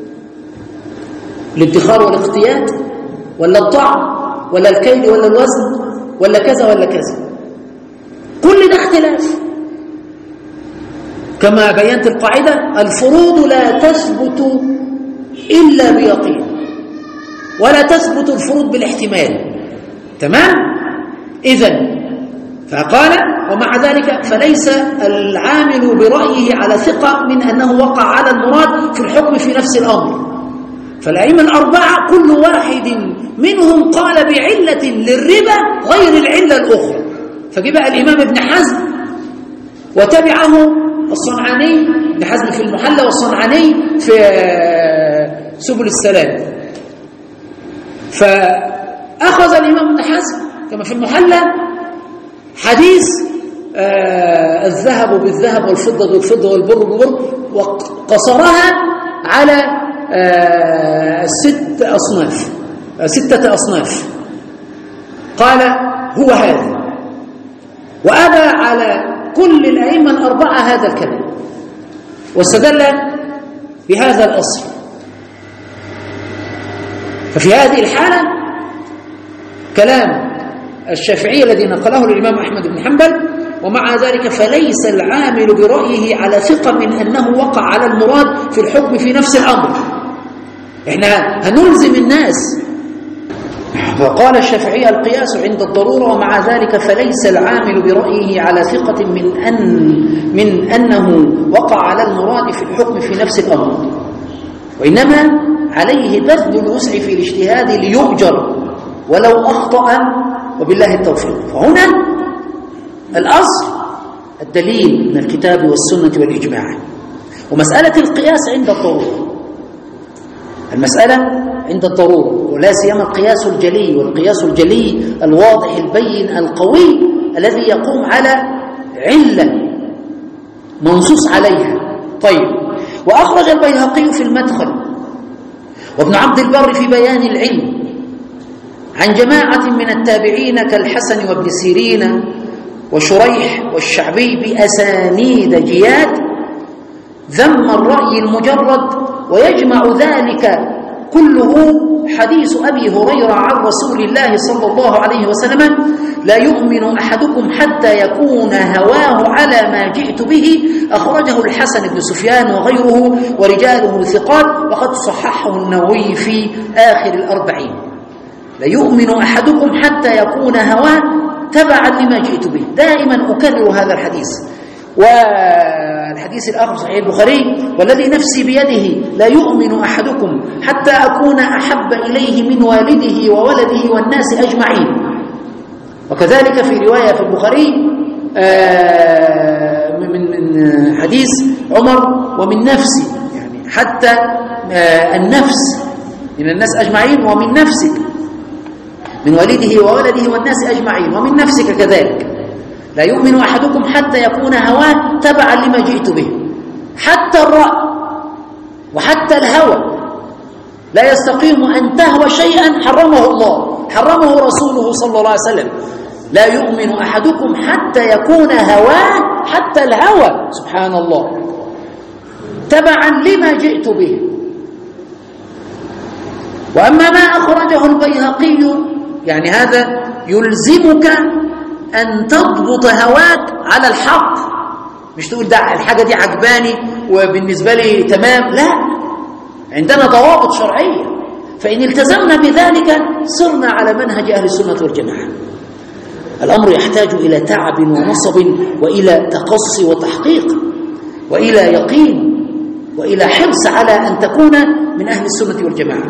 الادخار والاقتياد، ولا الطعم، ولا الكيل، ولا الوزن، ولا كذا ولا كذا. كل ده اختلاف. كما بينت القاعدة: الفروض لا تثبت إلا بيقين، ولا تثبت الفروض بالاحتمال. تمام؟ إذن فقال: ومع ذلك فليس العامل برأيه على ثقة من أنه وقع على المراد في الحكم في نفس الأمر. فالأئمة الأربعة كل واحد منهم قال بعلة للربا غير العلة الأخرى. فجاء الإمام ابن حزم وتبعه الصنعاني، ابن حزم في المحلى والصنعاني في سبل السلام. فأخذ الإمام ابن حزم كما في المحلى حديث الذهب بالذهب والفضة بالفضة والبر بالبر، وقصرها على 6 أصناف. قال: هو هذا. وأبى على كل الأئمة الأربعة هذا الكلام، واستدل بهذا الأصل. ففي هذه الحالة كلام الشافعي الذي نقله الإمام أحمد بن حنبل: ومع ذلك فليس العامل برأيه على ثقة من أنه وقع على المراد في الحكم في نفس الأمر. إحنا هنلزم الناس. فقال الشافعي: القياس عند الضرورة، ومع ذلك فليس العامل برأيه على ثقة من أنه وقع على المراد في الحكم في نفس الأمر، وإنما عليه بذل الوسع في الاجتهاد ليؤجر ولو أخطأ وبالله التوفيق. فهنا الأصل الدليل من الكتاب والسنة والإجماع. ومسألة القياس عند الضرورة، المسألة عند الضرورة، ولا سيما القياس الجلي، والقياس الجلي الواضح البين القوي الذي يقوم على علة منصوص عليها. طيب، وأخرج البيهقي في المدخل وابن عبد البر في بيان العلم عن جماعة من التابعين كالحسن وابن سيرين وشريح والشعبي بأسانيد جياد ذم الرأي المجرد، ويجمع ذلك كله حديث أبي هريرة عن رسول الله صلى الله عليه وسلم: لا يؤمن أحدكم حتى يكون هواه على ما جئت به، أخرجه الحسن بن سفيان وغيره ورجاله ثقات، وقد صححه النووي في آخر الأربعين. لا يؤمن أحدكم حتى يكون هواه تبعا لما جئت به. دائما أكرر هذا الحديث. والحديث الآخر صحيح البخاري: والذي نفسي بيده لا يؤمن أحدكم حتى أكون أحب إليه من والده وولده والناس أجمعين. وكذلك في رواية في البخاري من حديث عمر: ومن نفسي، يعني حتى النفس من الناس أجمعين، ومن نفسك من والده وولده والناس أجمعين، ومن نفسك كذلك. لا يؤمن أحدكم حتى يكون هواه تبعا لما جئت به. حتى الرأي وحتى الهوى لا يستقيم أن تهوى شيئا حرمه الله، حرمه رسوله صلى الله عليه وسلم. لا يؤمن أحدكم حتى يكون هواه، حتى الهوى سبحان الله، تبعا لما جئت به. وأما ما أخرجه البيهقي، يعني هذا يلزمك أن تضبط هواك على الحق، مش تقول ده الحاجة دي عجباني وبالنسبة لي تمام، لا، عندنا ضوابط شرعية، فإن التزمنا بذلك صرنا على منهج أهل السنة والجماعة. الأمر يحتاج إلى تعب ونصب وإلى تقصي وتحقيق وإلى يقين وإلى حرص على أن تكون من أهل السنة والجماعة.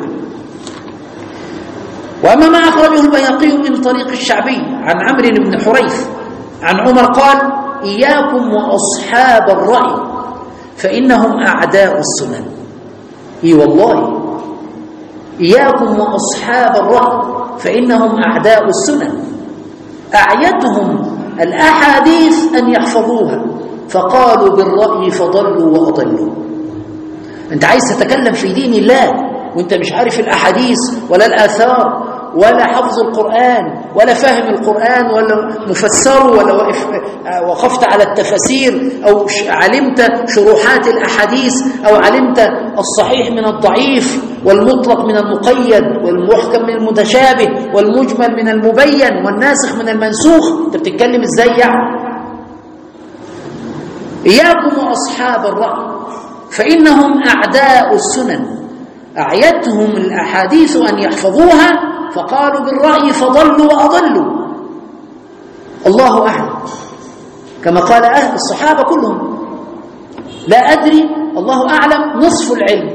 وأما ما أخرجه البيهقي من طريق الشعبي عن عمرو بن حريث عن عمر قال: إياكم وأصحاب الرأي فإنهم أعداء السنن. إي والله، إياكم وأصحاب الرأي فإنهم أعداء السنن. أعيتهم الأحاديث أن يحفظوها، فقالوا بالرأي فضلوا وأضلوا. أنت عايز تتكلم في دين الله وأنت مش عارف الأحاديث ولا الآثار ولا حفظ القرآن ولا فهم القرآن ولا مفسره ولا وقفت على التفاسير أو علمت شروحات الأحاديث أو علمت الصحيح من الضعيف والمطلق من المقيد والمحكم من المتشابه والمجمل من المبين والناسخ من المنسوخ. أنت بتتكلم إزاي يعني؟ إياكم وأصحاب الرأي فإنهم أعداء السنن. أعيتهم الأحاديث أن يحفظوها فقالوا بالرأي فضلوا وأضلوا. الله أعلم، كما قال أهل الصحابة كلهم: لا أدري، الله أعلم، نصف العلم.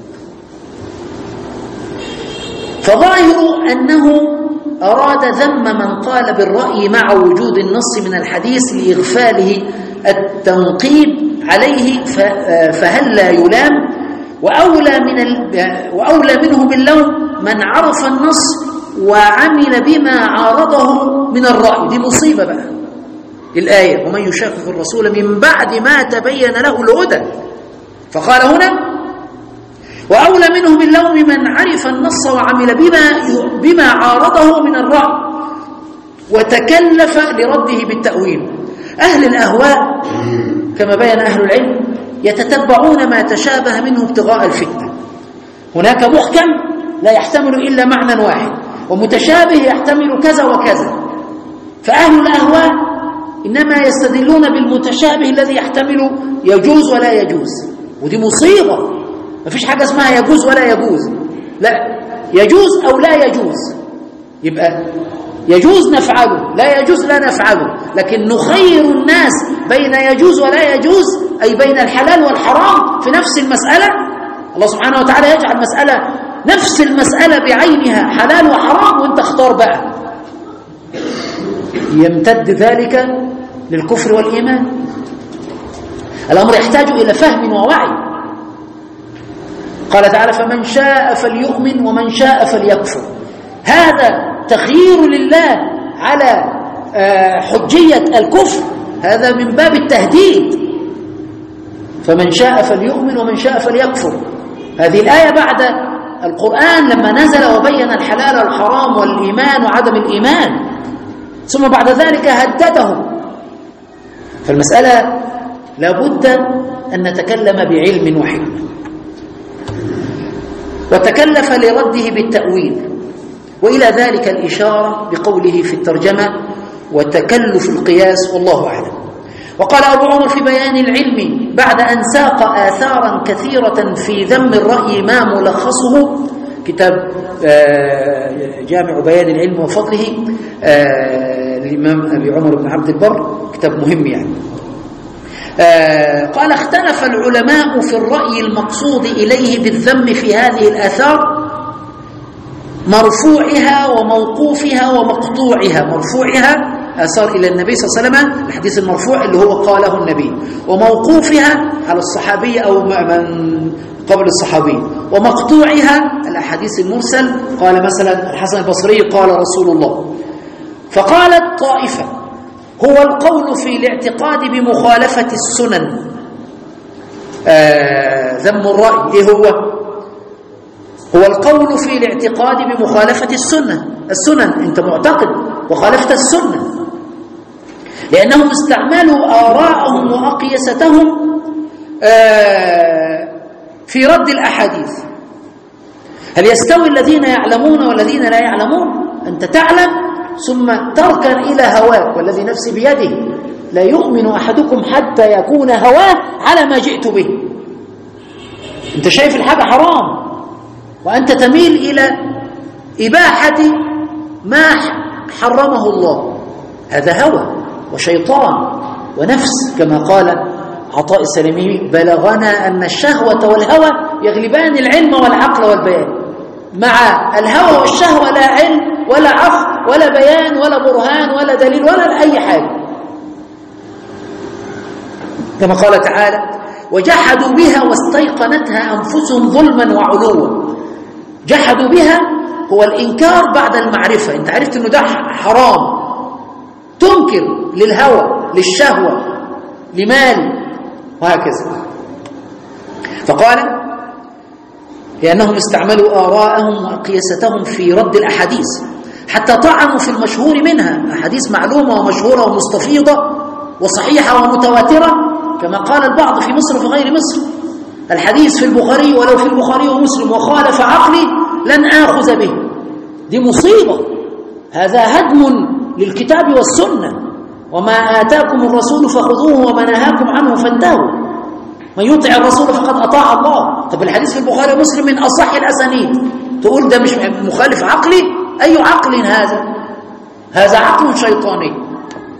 فظاهر أنه أراد ذم من قال بالرأي مع وجود النص من الحديث لإغفاله التنقيب عليه، فهل لا يلام؟ وأولى منه باللوم من عرف النص وعمل بما عارضه من الرأي. دي مصيبة بقى الآية: ومن يشاقق الرسول من بعد ما تبين له الهدى. فقال هنا: وأولى منه باللوم من عرف النص وعمل بما عارضه من الرأي وتكلف لرده بالتأويل. أهل الأهواء كما بين أهل العلم يتتبعون ما تشابه منه ابتغاء الفتنة. هناك محكم لا يحتمل إلا معنى واحد، ومتشابه يحتمل كذا وكذا. فأهل الأهواء إنما يستدلون بالمتشابه الذي يحتمل يجوز ولا يجوز، ودي مصيبة. ما فيش حاجة اسمها يجوز ولا يجوز، لا، يجوز أو لا يجوز. يبقى يجوز نفعله، لا يجوز لا نفعله، لكن نخير الناس بين يجوز ولا يجوز، أي بين الحلال والحرام في نفس المسألة. الله سبحانه وتعالى يجعل مسألة نفس المسألة بعينها حلال وحرام وانت اختار بقى. يمتد ذلك للكفر والإيمان. الأمر يحتاج إلى فهم ووعي. قال تعالى: فمن شاء فليؤمن ومن شاء فليكفر. هذا تخيير لله على حجية الكفر، هذا من باب التهديد. فمن شاء فليؤمن ومن شاء فليكفر. هذه الآية بعد القرآن لما نزل وبين الحلال والحرام والإيمان وعدم الإيمان، ثم بعد ذلك هددهم. فالمسألة لابد أن نتكلم بعلم وحكمة. وتكلف لرده بالتأويل، وإلى ذلك الإشارة بقوله في الترجمة وتكلف القياس، والله أعلم. وقال أبو عمر في بيان العلم بعد أن ساق آثارا كثيرة في ذم الرأي ما ملخصه كتاب جامع بيان العلم وفضله الإمام أبي عمر بن عبد البر، كتاب مهم يعني. قال اختلف العلماء في الرأي المقصود إليه بالذم في هذه الآثار، مرفوعها وموقوفها ومقطوعها. مرفوعها آثار إلى النبي صلى الله عليه وسلم، الحديث المرفوع اللي هو قاله النبي، وموقوفها على الصحابي أو من قبل الصحابي، ومقطوعها الأحاديث المرسل، قال مثلا الحسن البصري قال رسول الله. فقالت طائفة هو القول في الاعتقاد بمخالفة السنن. ذم الرأي إيه هو القول في الاعتقاد بمخالفة السنن. أنت معتقد وخالفت السنة، لأنهم استعملوا آراءهم وأقيستهم في رد الأحاديث. هل يستوي الذين يعلمون والذين لا يعلمون؟ أنت تعلم ثم تركن إلى هواك، والذي نفسي بيده لا يؤمن أحدكم حتى يكون هواه على ما جئت به. أنت شايف الحاجة حرام وأنت تميل إلى إباحة ما حرمه الله، هذا هوى وشيطان ونفس، كما قال عطاء السلمي بلغنا أن الشهوة والهوى يغلبان العلم والعقل والبيان. مع الهوى والشهوة لا علم ولا عقل ولا بيان ولا برهان ولا دليل ولا أي حاجة، كما قال تعالى وجحدوا بها واستيقنتها أنفسهم ظلما وعلوا. جحدوا بها هو الإنكار بعد المعرفة، أنت عرفت أنه ده حرام، تنكر للهوى للشهوة لمال وهكذا. فقال لأنهم استعملوا آراءهم وأقيستهم في رد الأحاديث حتى طعنوا في المشهور منها، أحاديث معلومة ومشهورة ومستفيضة وصحيحة ومتواترة، كما قال البعض في مصر وفي غير مصر الحديث في البخاري ولو في البخاري ومسلم وخالف عقلي لن آخذ به. دي مصيبة، هذا هدم للكتاب والسنة. وما آتاكم الرسول فخذوه وما نهاكم عنه فانتهوا، من يطع الرسول فقد أطاع الله. طب الحديث في البخاري ومسلم من أصح الأسانيد، تقول ده مش مخالف عقلي؟ أي عقل هذا؟ هذا عقل شيطاني.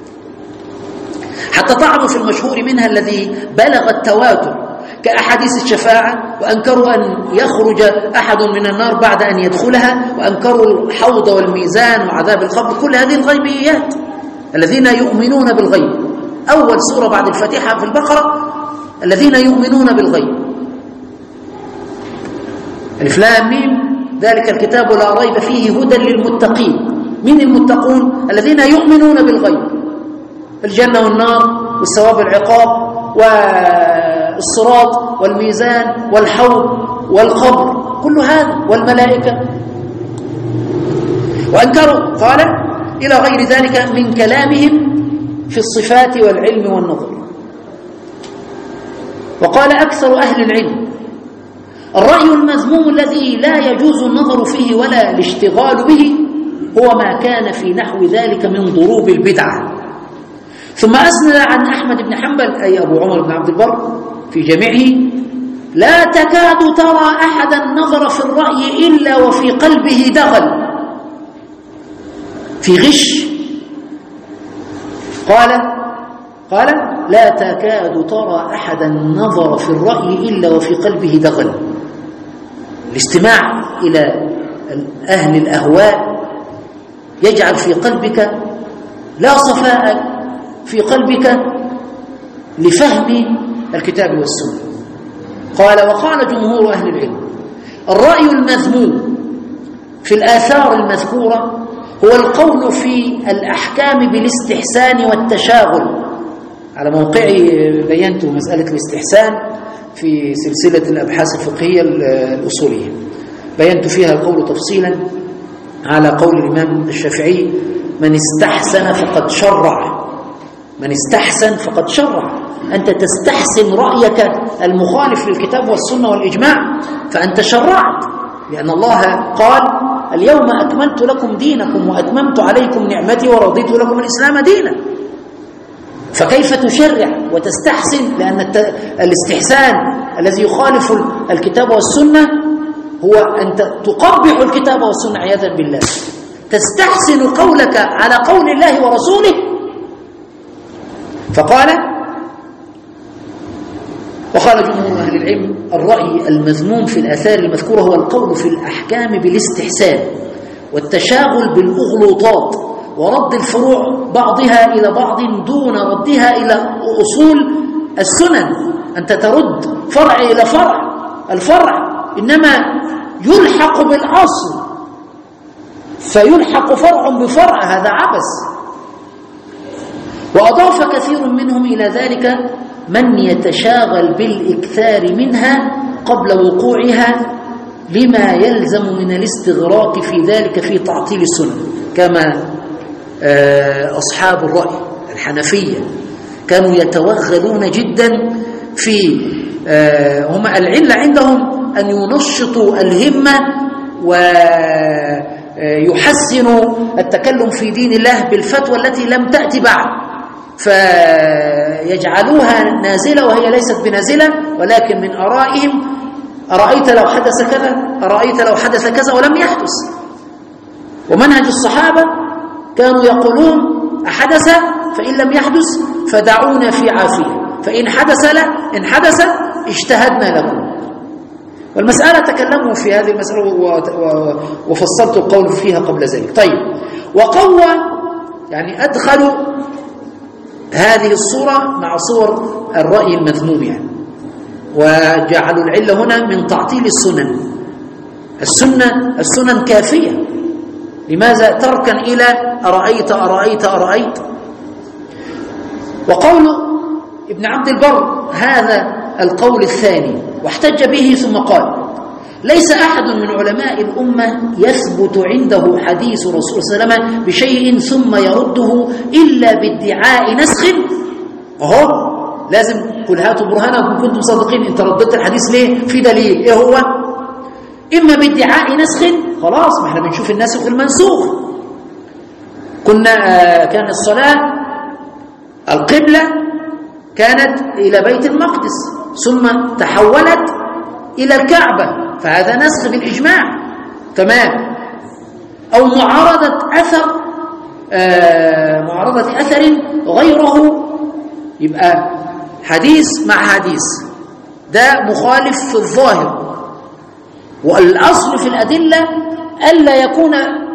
حتى طعنوا في المشهور منها الذي بلغ التواتر كأحاديث الشفاعة، وأنكروا أن يخرج أحد من النار بعد أن يدخلها، وأنكروا الحوض والميزان وعذاب القبر، كل هذه الغيبيات. الذين يؤمنون بالغيب، أول سورة بعد الفاتحة في البقرة الذين يؤمنون بالغيب. الف لام ميم ذلك الكتاب لا ريب فيه هدى للمتقين. من المتقون؟ الذين يؤمنون بالغيب، الجنة والنار والثواب والعقاب والصراط والميزان والحوض والقبر، كل هذا والملائكة. وأنكروا قال إلى غير ذلك من كلامهم في الصفات والعلم والنظر. وقال أكثر أهل العلم الرأي المذموم الذي لا يجوز النظر فيه ولا الاشتغال به هو ما كان في نحو ذلك من ضروب البدعة. ثم أسند عن أحمد بن حنبل أي أبو عمر بن عبد البر في جامعه لا تكاد ترى أحدا نظر في الرأي إلا وفي قلبه دغل في غش. قال لا تكاد ترى أحدا نظر في الرأي إلا وفي قلبه دغل. الاستماع إلى أهل الأهواء يجعل في قلبك لا صفاء في قلبك لفهم الكتاب والسنة. قال وقال جمهور أهل العلم الرأي المذموم في الآثار المذكورة هو القول في الأحكام بالاستحسان والتشاغل. على موقعي بينت مسألة الاستحسان في سلسلة الأبحاث الفقهية الأصولية. بينت فيها القول تفصيلا على قول الإمام الشافعي: من استحسن فقد شرع. من استحسن فقد شرع. أنت تستحسن رأيك المخالف للكتاب والسنة والإجماع فأنت شرعت، لأن الله قال: اليوم أكملت لكم دينكم وأتممت عليكم نعمتي ورضيت لكم الإسلام دينا. فكيف تشرع وتستحسن؟ لأن الاستحسان الذي يخالف الكتاب والسنة هو أن تقبح الكتاب والسنة عياذا بالله. تستحسن قولك على قول الله ورسوله. وقال جمهور أهل العلم: الرأي المذموم في الآثار المذكورة هو القول في الأحكام بالاستحسان والتشاغل بالأغلوطات ورد الفروع بعضها إلى بعض دون ردها إلى أصول السنن. أنت ترد فرع إلى فرع، الفرع إنما يلحق بالأصل، فيلحق فرع بفرع، هذا عبث. وأضاف كثير منهم إلى ذلك من يتشاغل بالإكثار منها قبل وقوعها لما يلزم من الاستغراق في ذلك في تعطيل السنة، كما أصحاب الرأي الحنفية كانوا يتوغلون جدا في هم العلة عندهم أن ينشطوا الهمة ويحسنوا التكلم في دين الله بالفتوى التي لم تأتي بعد، فيجعلوها نازلة وهي ليست بنازلة، ولكن من آرائهم: أرأيت لو حدث كذا، أرأيت لو حدث كذا، ولم يحدث. ومنهج الصحابة كانوا يقولون: أحدث فإن لم يحدث فدعونا في عافية، فإن حدث اجتهدنا لكم. والمسألة تكلموا في هذه المسألة وفصلت القول فيها قبل ذلك. طيب، وقوى يعني أدخلوا هذه الصورة مع صور الرأي المذموم يعني، وجعلوا العلة هنا من تعطيل السنن. السنن كافية، لماذا تركن إلى أرأيت أرأيت أرأيت؟ وقول ابن عبد البر هذا القول الثاني، واحتج به ثم قال: ليس أحد من علماء الأمة يثبت عنده حديث رسول صلى الله عليه وسلم بشيء ثم يرده إلا بادعاء نسخ. أهو لازم قل هاتوا برهانكم إن كنتم صادقين. أنت رددت الحديث ليه؟ في دليل. إيه هو؟ إما بادعاء نسخ، خلاص ما احنا بنشوف الناسخ والمنسوخ. كان الصلاة القبلة كانت إلى بيت المقدس ثم تحولت إلى الكعبة، فهذا نسخ بالإجماع، تمام. أو معارضة أثر غيره، يبقى حديث مع حديث، ده مخالف في الظاهر. والأصل في الأدلة ألا يكون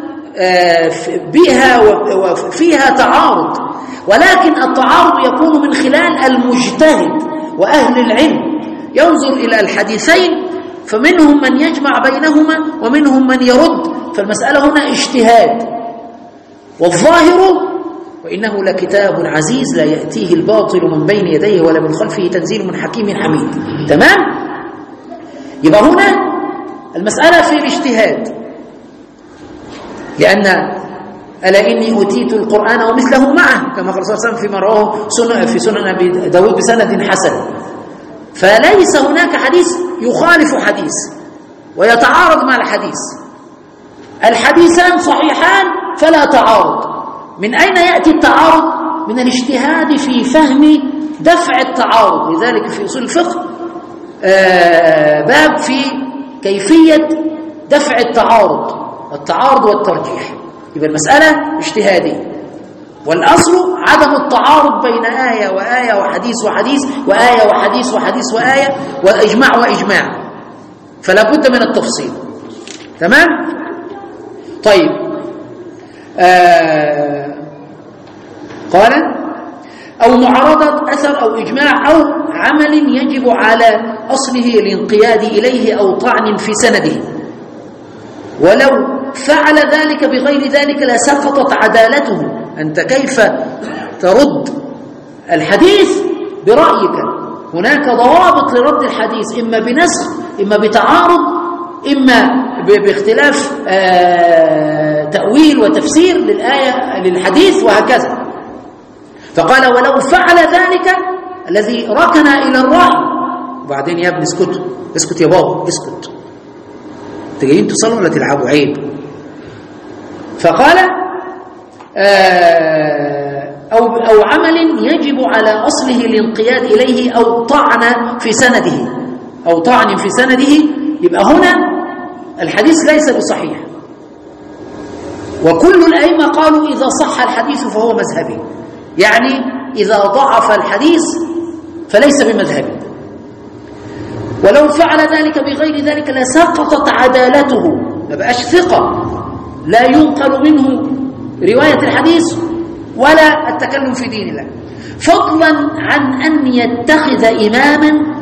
بها وفيها تعارض، ولكن التعارض يكون من خلال المجتهد وأهل العلم، ينظر إلى الحديثين فمنهم من يجمع بينهما ومنهم من يرد. فالمسألة هنا اجتهاد. والظاهر: وإنه لكتاب عزيز لا يأتيه الباطل من بين يديه ولا من خلفه تنزيل من حكيم حميد، تمام. يبقى هنا المسألة في الاجتهاد، لأن ألا إني أوتيت القرآن ومثله معه، كما قال صلى الله عليه وسلم فيما رواه في سنن أبي داود بسند حسن. فليس هناك حديث يخالف حديث ويتعارض مع الحديث، الحديثان صحيحان فلا تعارض. من أين يأتي التعارض؟ من الاجتهاد في فهم دفع التعارض. لذلك في أصول الفقه باب في كيفية دفع التعارض والترجيح. يبقى المسألة اجتهادية، والأصل عدم التعارض بين آية وآية وحديث وحديث وآية وحديث وحديث وآية وإجماع وإجماع، فلا بد من التفصيل، تمام. طيب، قال: أو معارضة أثر أو إجماع أو عمل يجب على أصله الانقياد إليه أو طعن في سنده، ولو فعل ذلك بغير ذلك لسقطت عدالته. أنت كيف ترد الحديث برأيك؟ هناك ضوابط لرد الحديث، إما بنسخ، إما بتعارض، إما باختلاف تأويل وتفسير للآية للحديث وهكذا. فقال ولو فعل ذلك الذي ركن إلى الرأي. وبعدين يا ابني اسكت، اسكت يا بابا، اسكت، انتوا جايين تصلوا ولا تلعبوا؟ عيب. فقال أو عمل يجب على أصله الانقياد إليه أو طعن في سنده، أو طعن في سنده، يبقى هنا الحديث ليس بصحيح. وكل الأئمة قالوا إذا صح الحديث فهو مذهبي، يعني إذا ضعف الحديث فليس بمذهبي. ولو فعل ذلك بغير ذلك لسقطت عدالته، ما بقاش ثقة، لا ينقل منه رواية الحديث ولا التكلم في دين الله، فضلا عن أن يتخذ إماما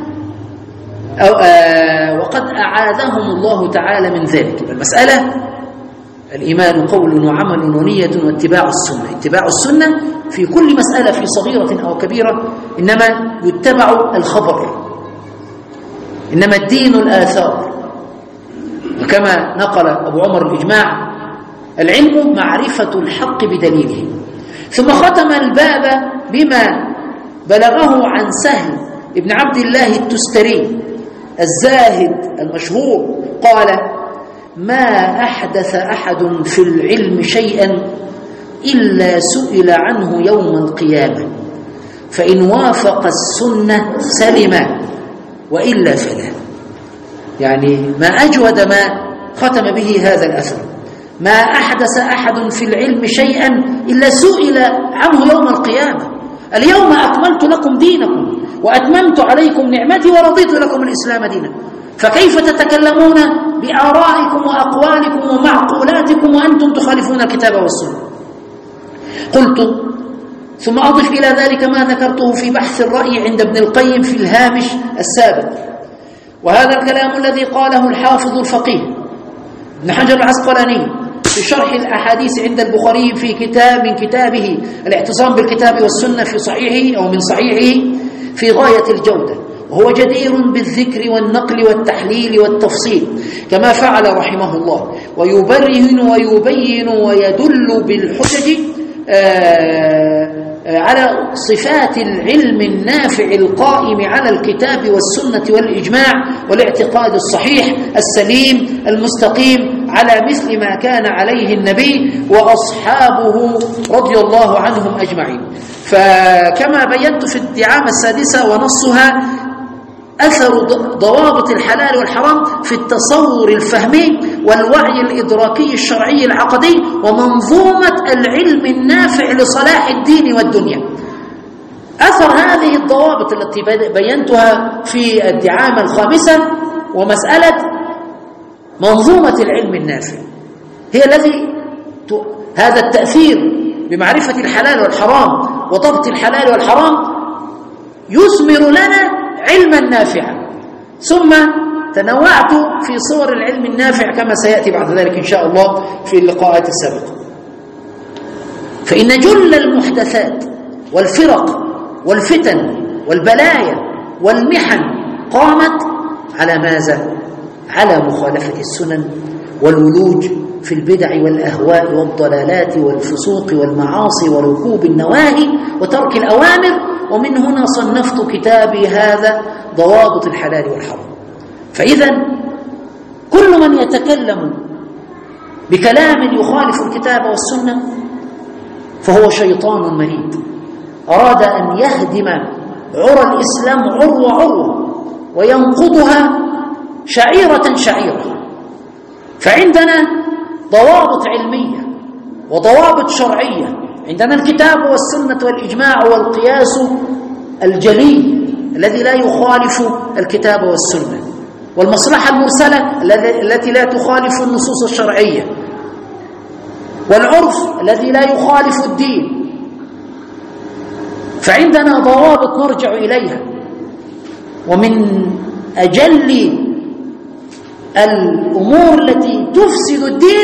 وقد أعاذهم الله تعالى من ذلك. المسألة الإيمان قول وعمل ونية واتباع السنة. اتباع السنة في كل مسألة، في صغيرة أو كبيرة، إنما يتبع الخبر، إنما الدين الآثار. وكما نقل أبو عمر الإجماع: العلم معرفة الحق بدليله. ثم ختم الباب بما بلغه عن سهل ابن عبد الله التستري الزاهد المشهور، قال: ما أحدث أحد في العلم شيئا إلا سئل عنه يوم القيامة، فإن وافق السنة سلم وإلا فلا. يعني ما أجود ما ختم به هذا الأثر: ما أحدث أحد في العلم شيئا إلا سئل عنه يوم القيامة. اليوم أكملت لكم دينكم وأتممت عليكم نعمتي ورضيت لكم الإسلام دينا، فكيف تتكلمون بآرائكم وأقوالكم ومعقولاتكم وأنتم تخالفون الكتاب والسنة؟ قلت: ثم أضف إلى ذلك ما ذكرته في بحث الرأي عند ابن القيم في الهامش السابق. وهذا الكلام الذي قاله الحافظ الفقيه ابن حجر العسقلاني في شرح الأحاديث عند البخاري في من كتابه الاعتصام بالكتاب والسنة في صحيحه أو من صحيحه في غاية الجودة، وهو جدير بالذكر والنقل والتحليل والتفصيل كما فعل رحمه الله، ويبرهن ويبين ويدل بالحجج على صفات العلم النافع القائم على الكتاب والسنة والإجماع والاعتقاد الصحيح السليم المستقيم على مثل ما كان عليه النبي وأصحابه رضي الله عنهم أجمعين. فكما بينت في الدعامة السادسة ونصها أثر ضوابط الحلال والحرام في التصور الفهمي والوعي الإدراكي الشرعي العقدي ومنظومة العلم النافع لصلاح الدين والدنيا. أثر هذه الضوابط التي بينتها في الدعامة الخامسة ومسألة منظومة العلم النافع هي هذا التأثير بمعرفة الحلال والحرام وضبط الحلال والحرام يثمر لنا علما نافعا. ثم تنوعت في صور العلم النافع كما سيأتي بعد ذلك إن شاء الله في اللقاءات السابقة. فإن جل المحدثات والفرق والفتن والبلايا والمحن قامت على ماذا؟ على مخالفة السنن والولوج في البدع والأهواء والضلالات والفسوق والمعاصي وركوب النواهي وترك الأوامر. ومن هنا صنفت كتابي هذا ضوابط الحلال والحرام. فإذا كل من يتكلم بكلام يخالف الكتاب والسنة فهو شيطان مريد أراد أن يهدم عرى الإسلام عروة وينقضها شعيرة. فعندنا ضوابط علمية وضوابط شرعية، عندنا الكتاب والسنة والإجماع والقياس الجلي الذي لا يخالف الكتاب والسنة، والمصلحة المرسلة التي لا تخالف النصوص الشرعية، والعرف الذي لا يخالف الدين. فعندنا ضوابط نرجع إليها. ومن أجل الأمور التي تفسد الدين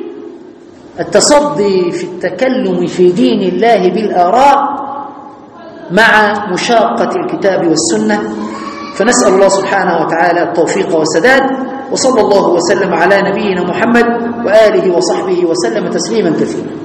التصدي في التكلم في دين الله بالآراء مع مشاقة الكتاب والسنة. فنسأل الله سبحانه وتعالى التوفيق والسداد. وصلى الله وسلم على نبينا محمد وآله وصحبه وسلم تسليما كثيرا.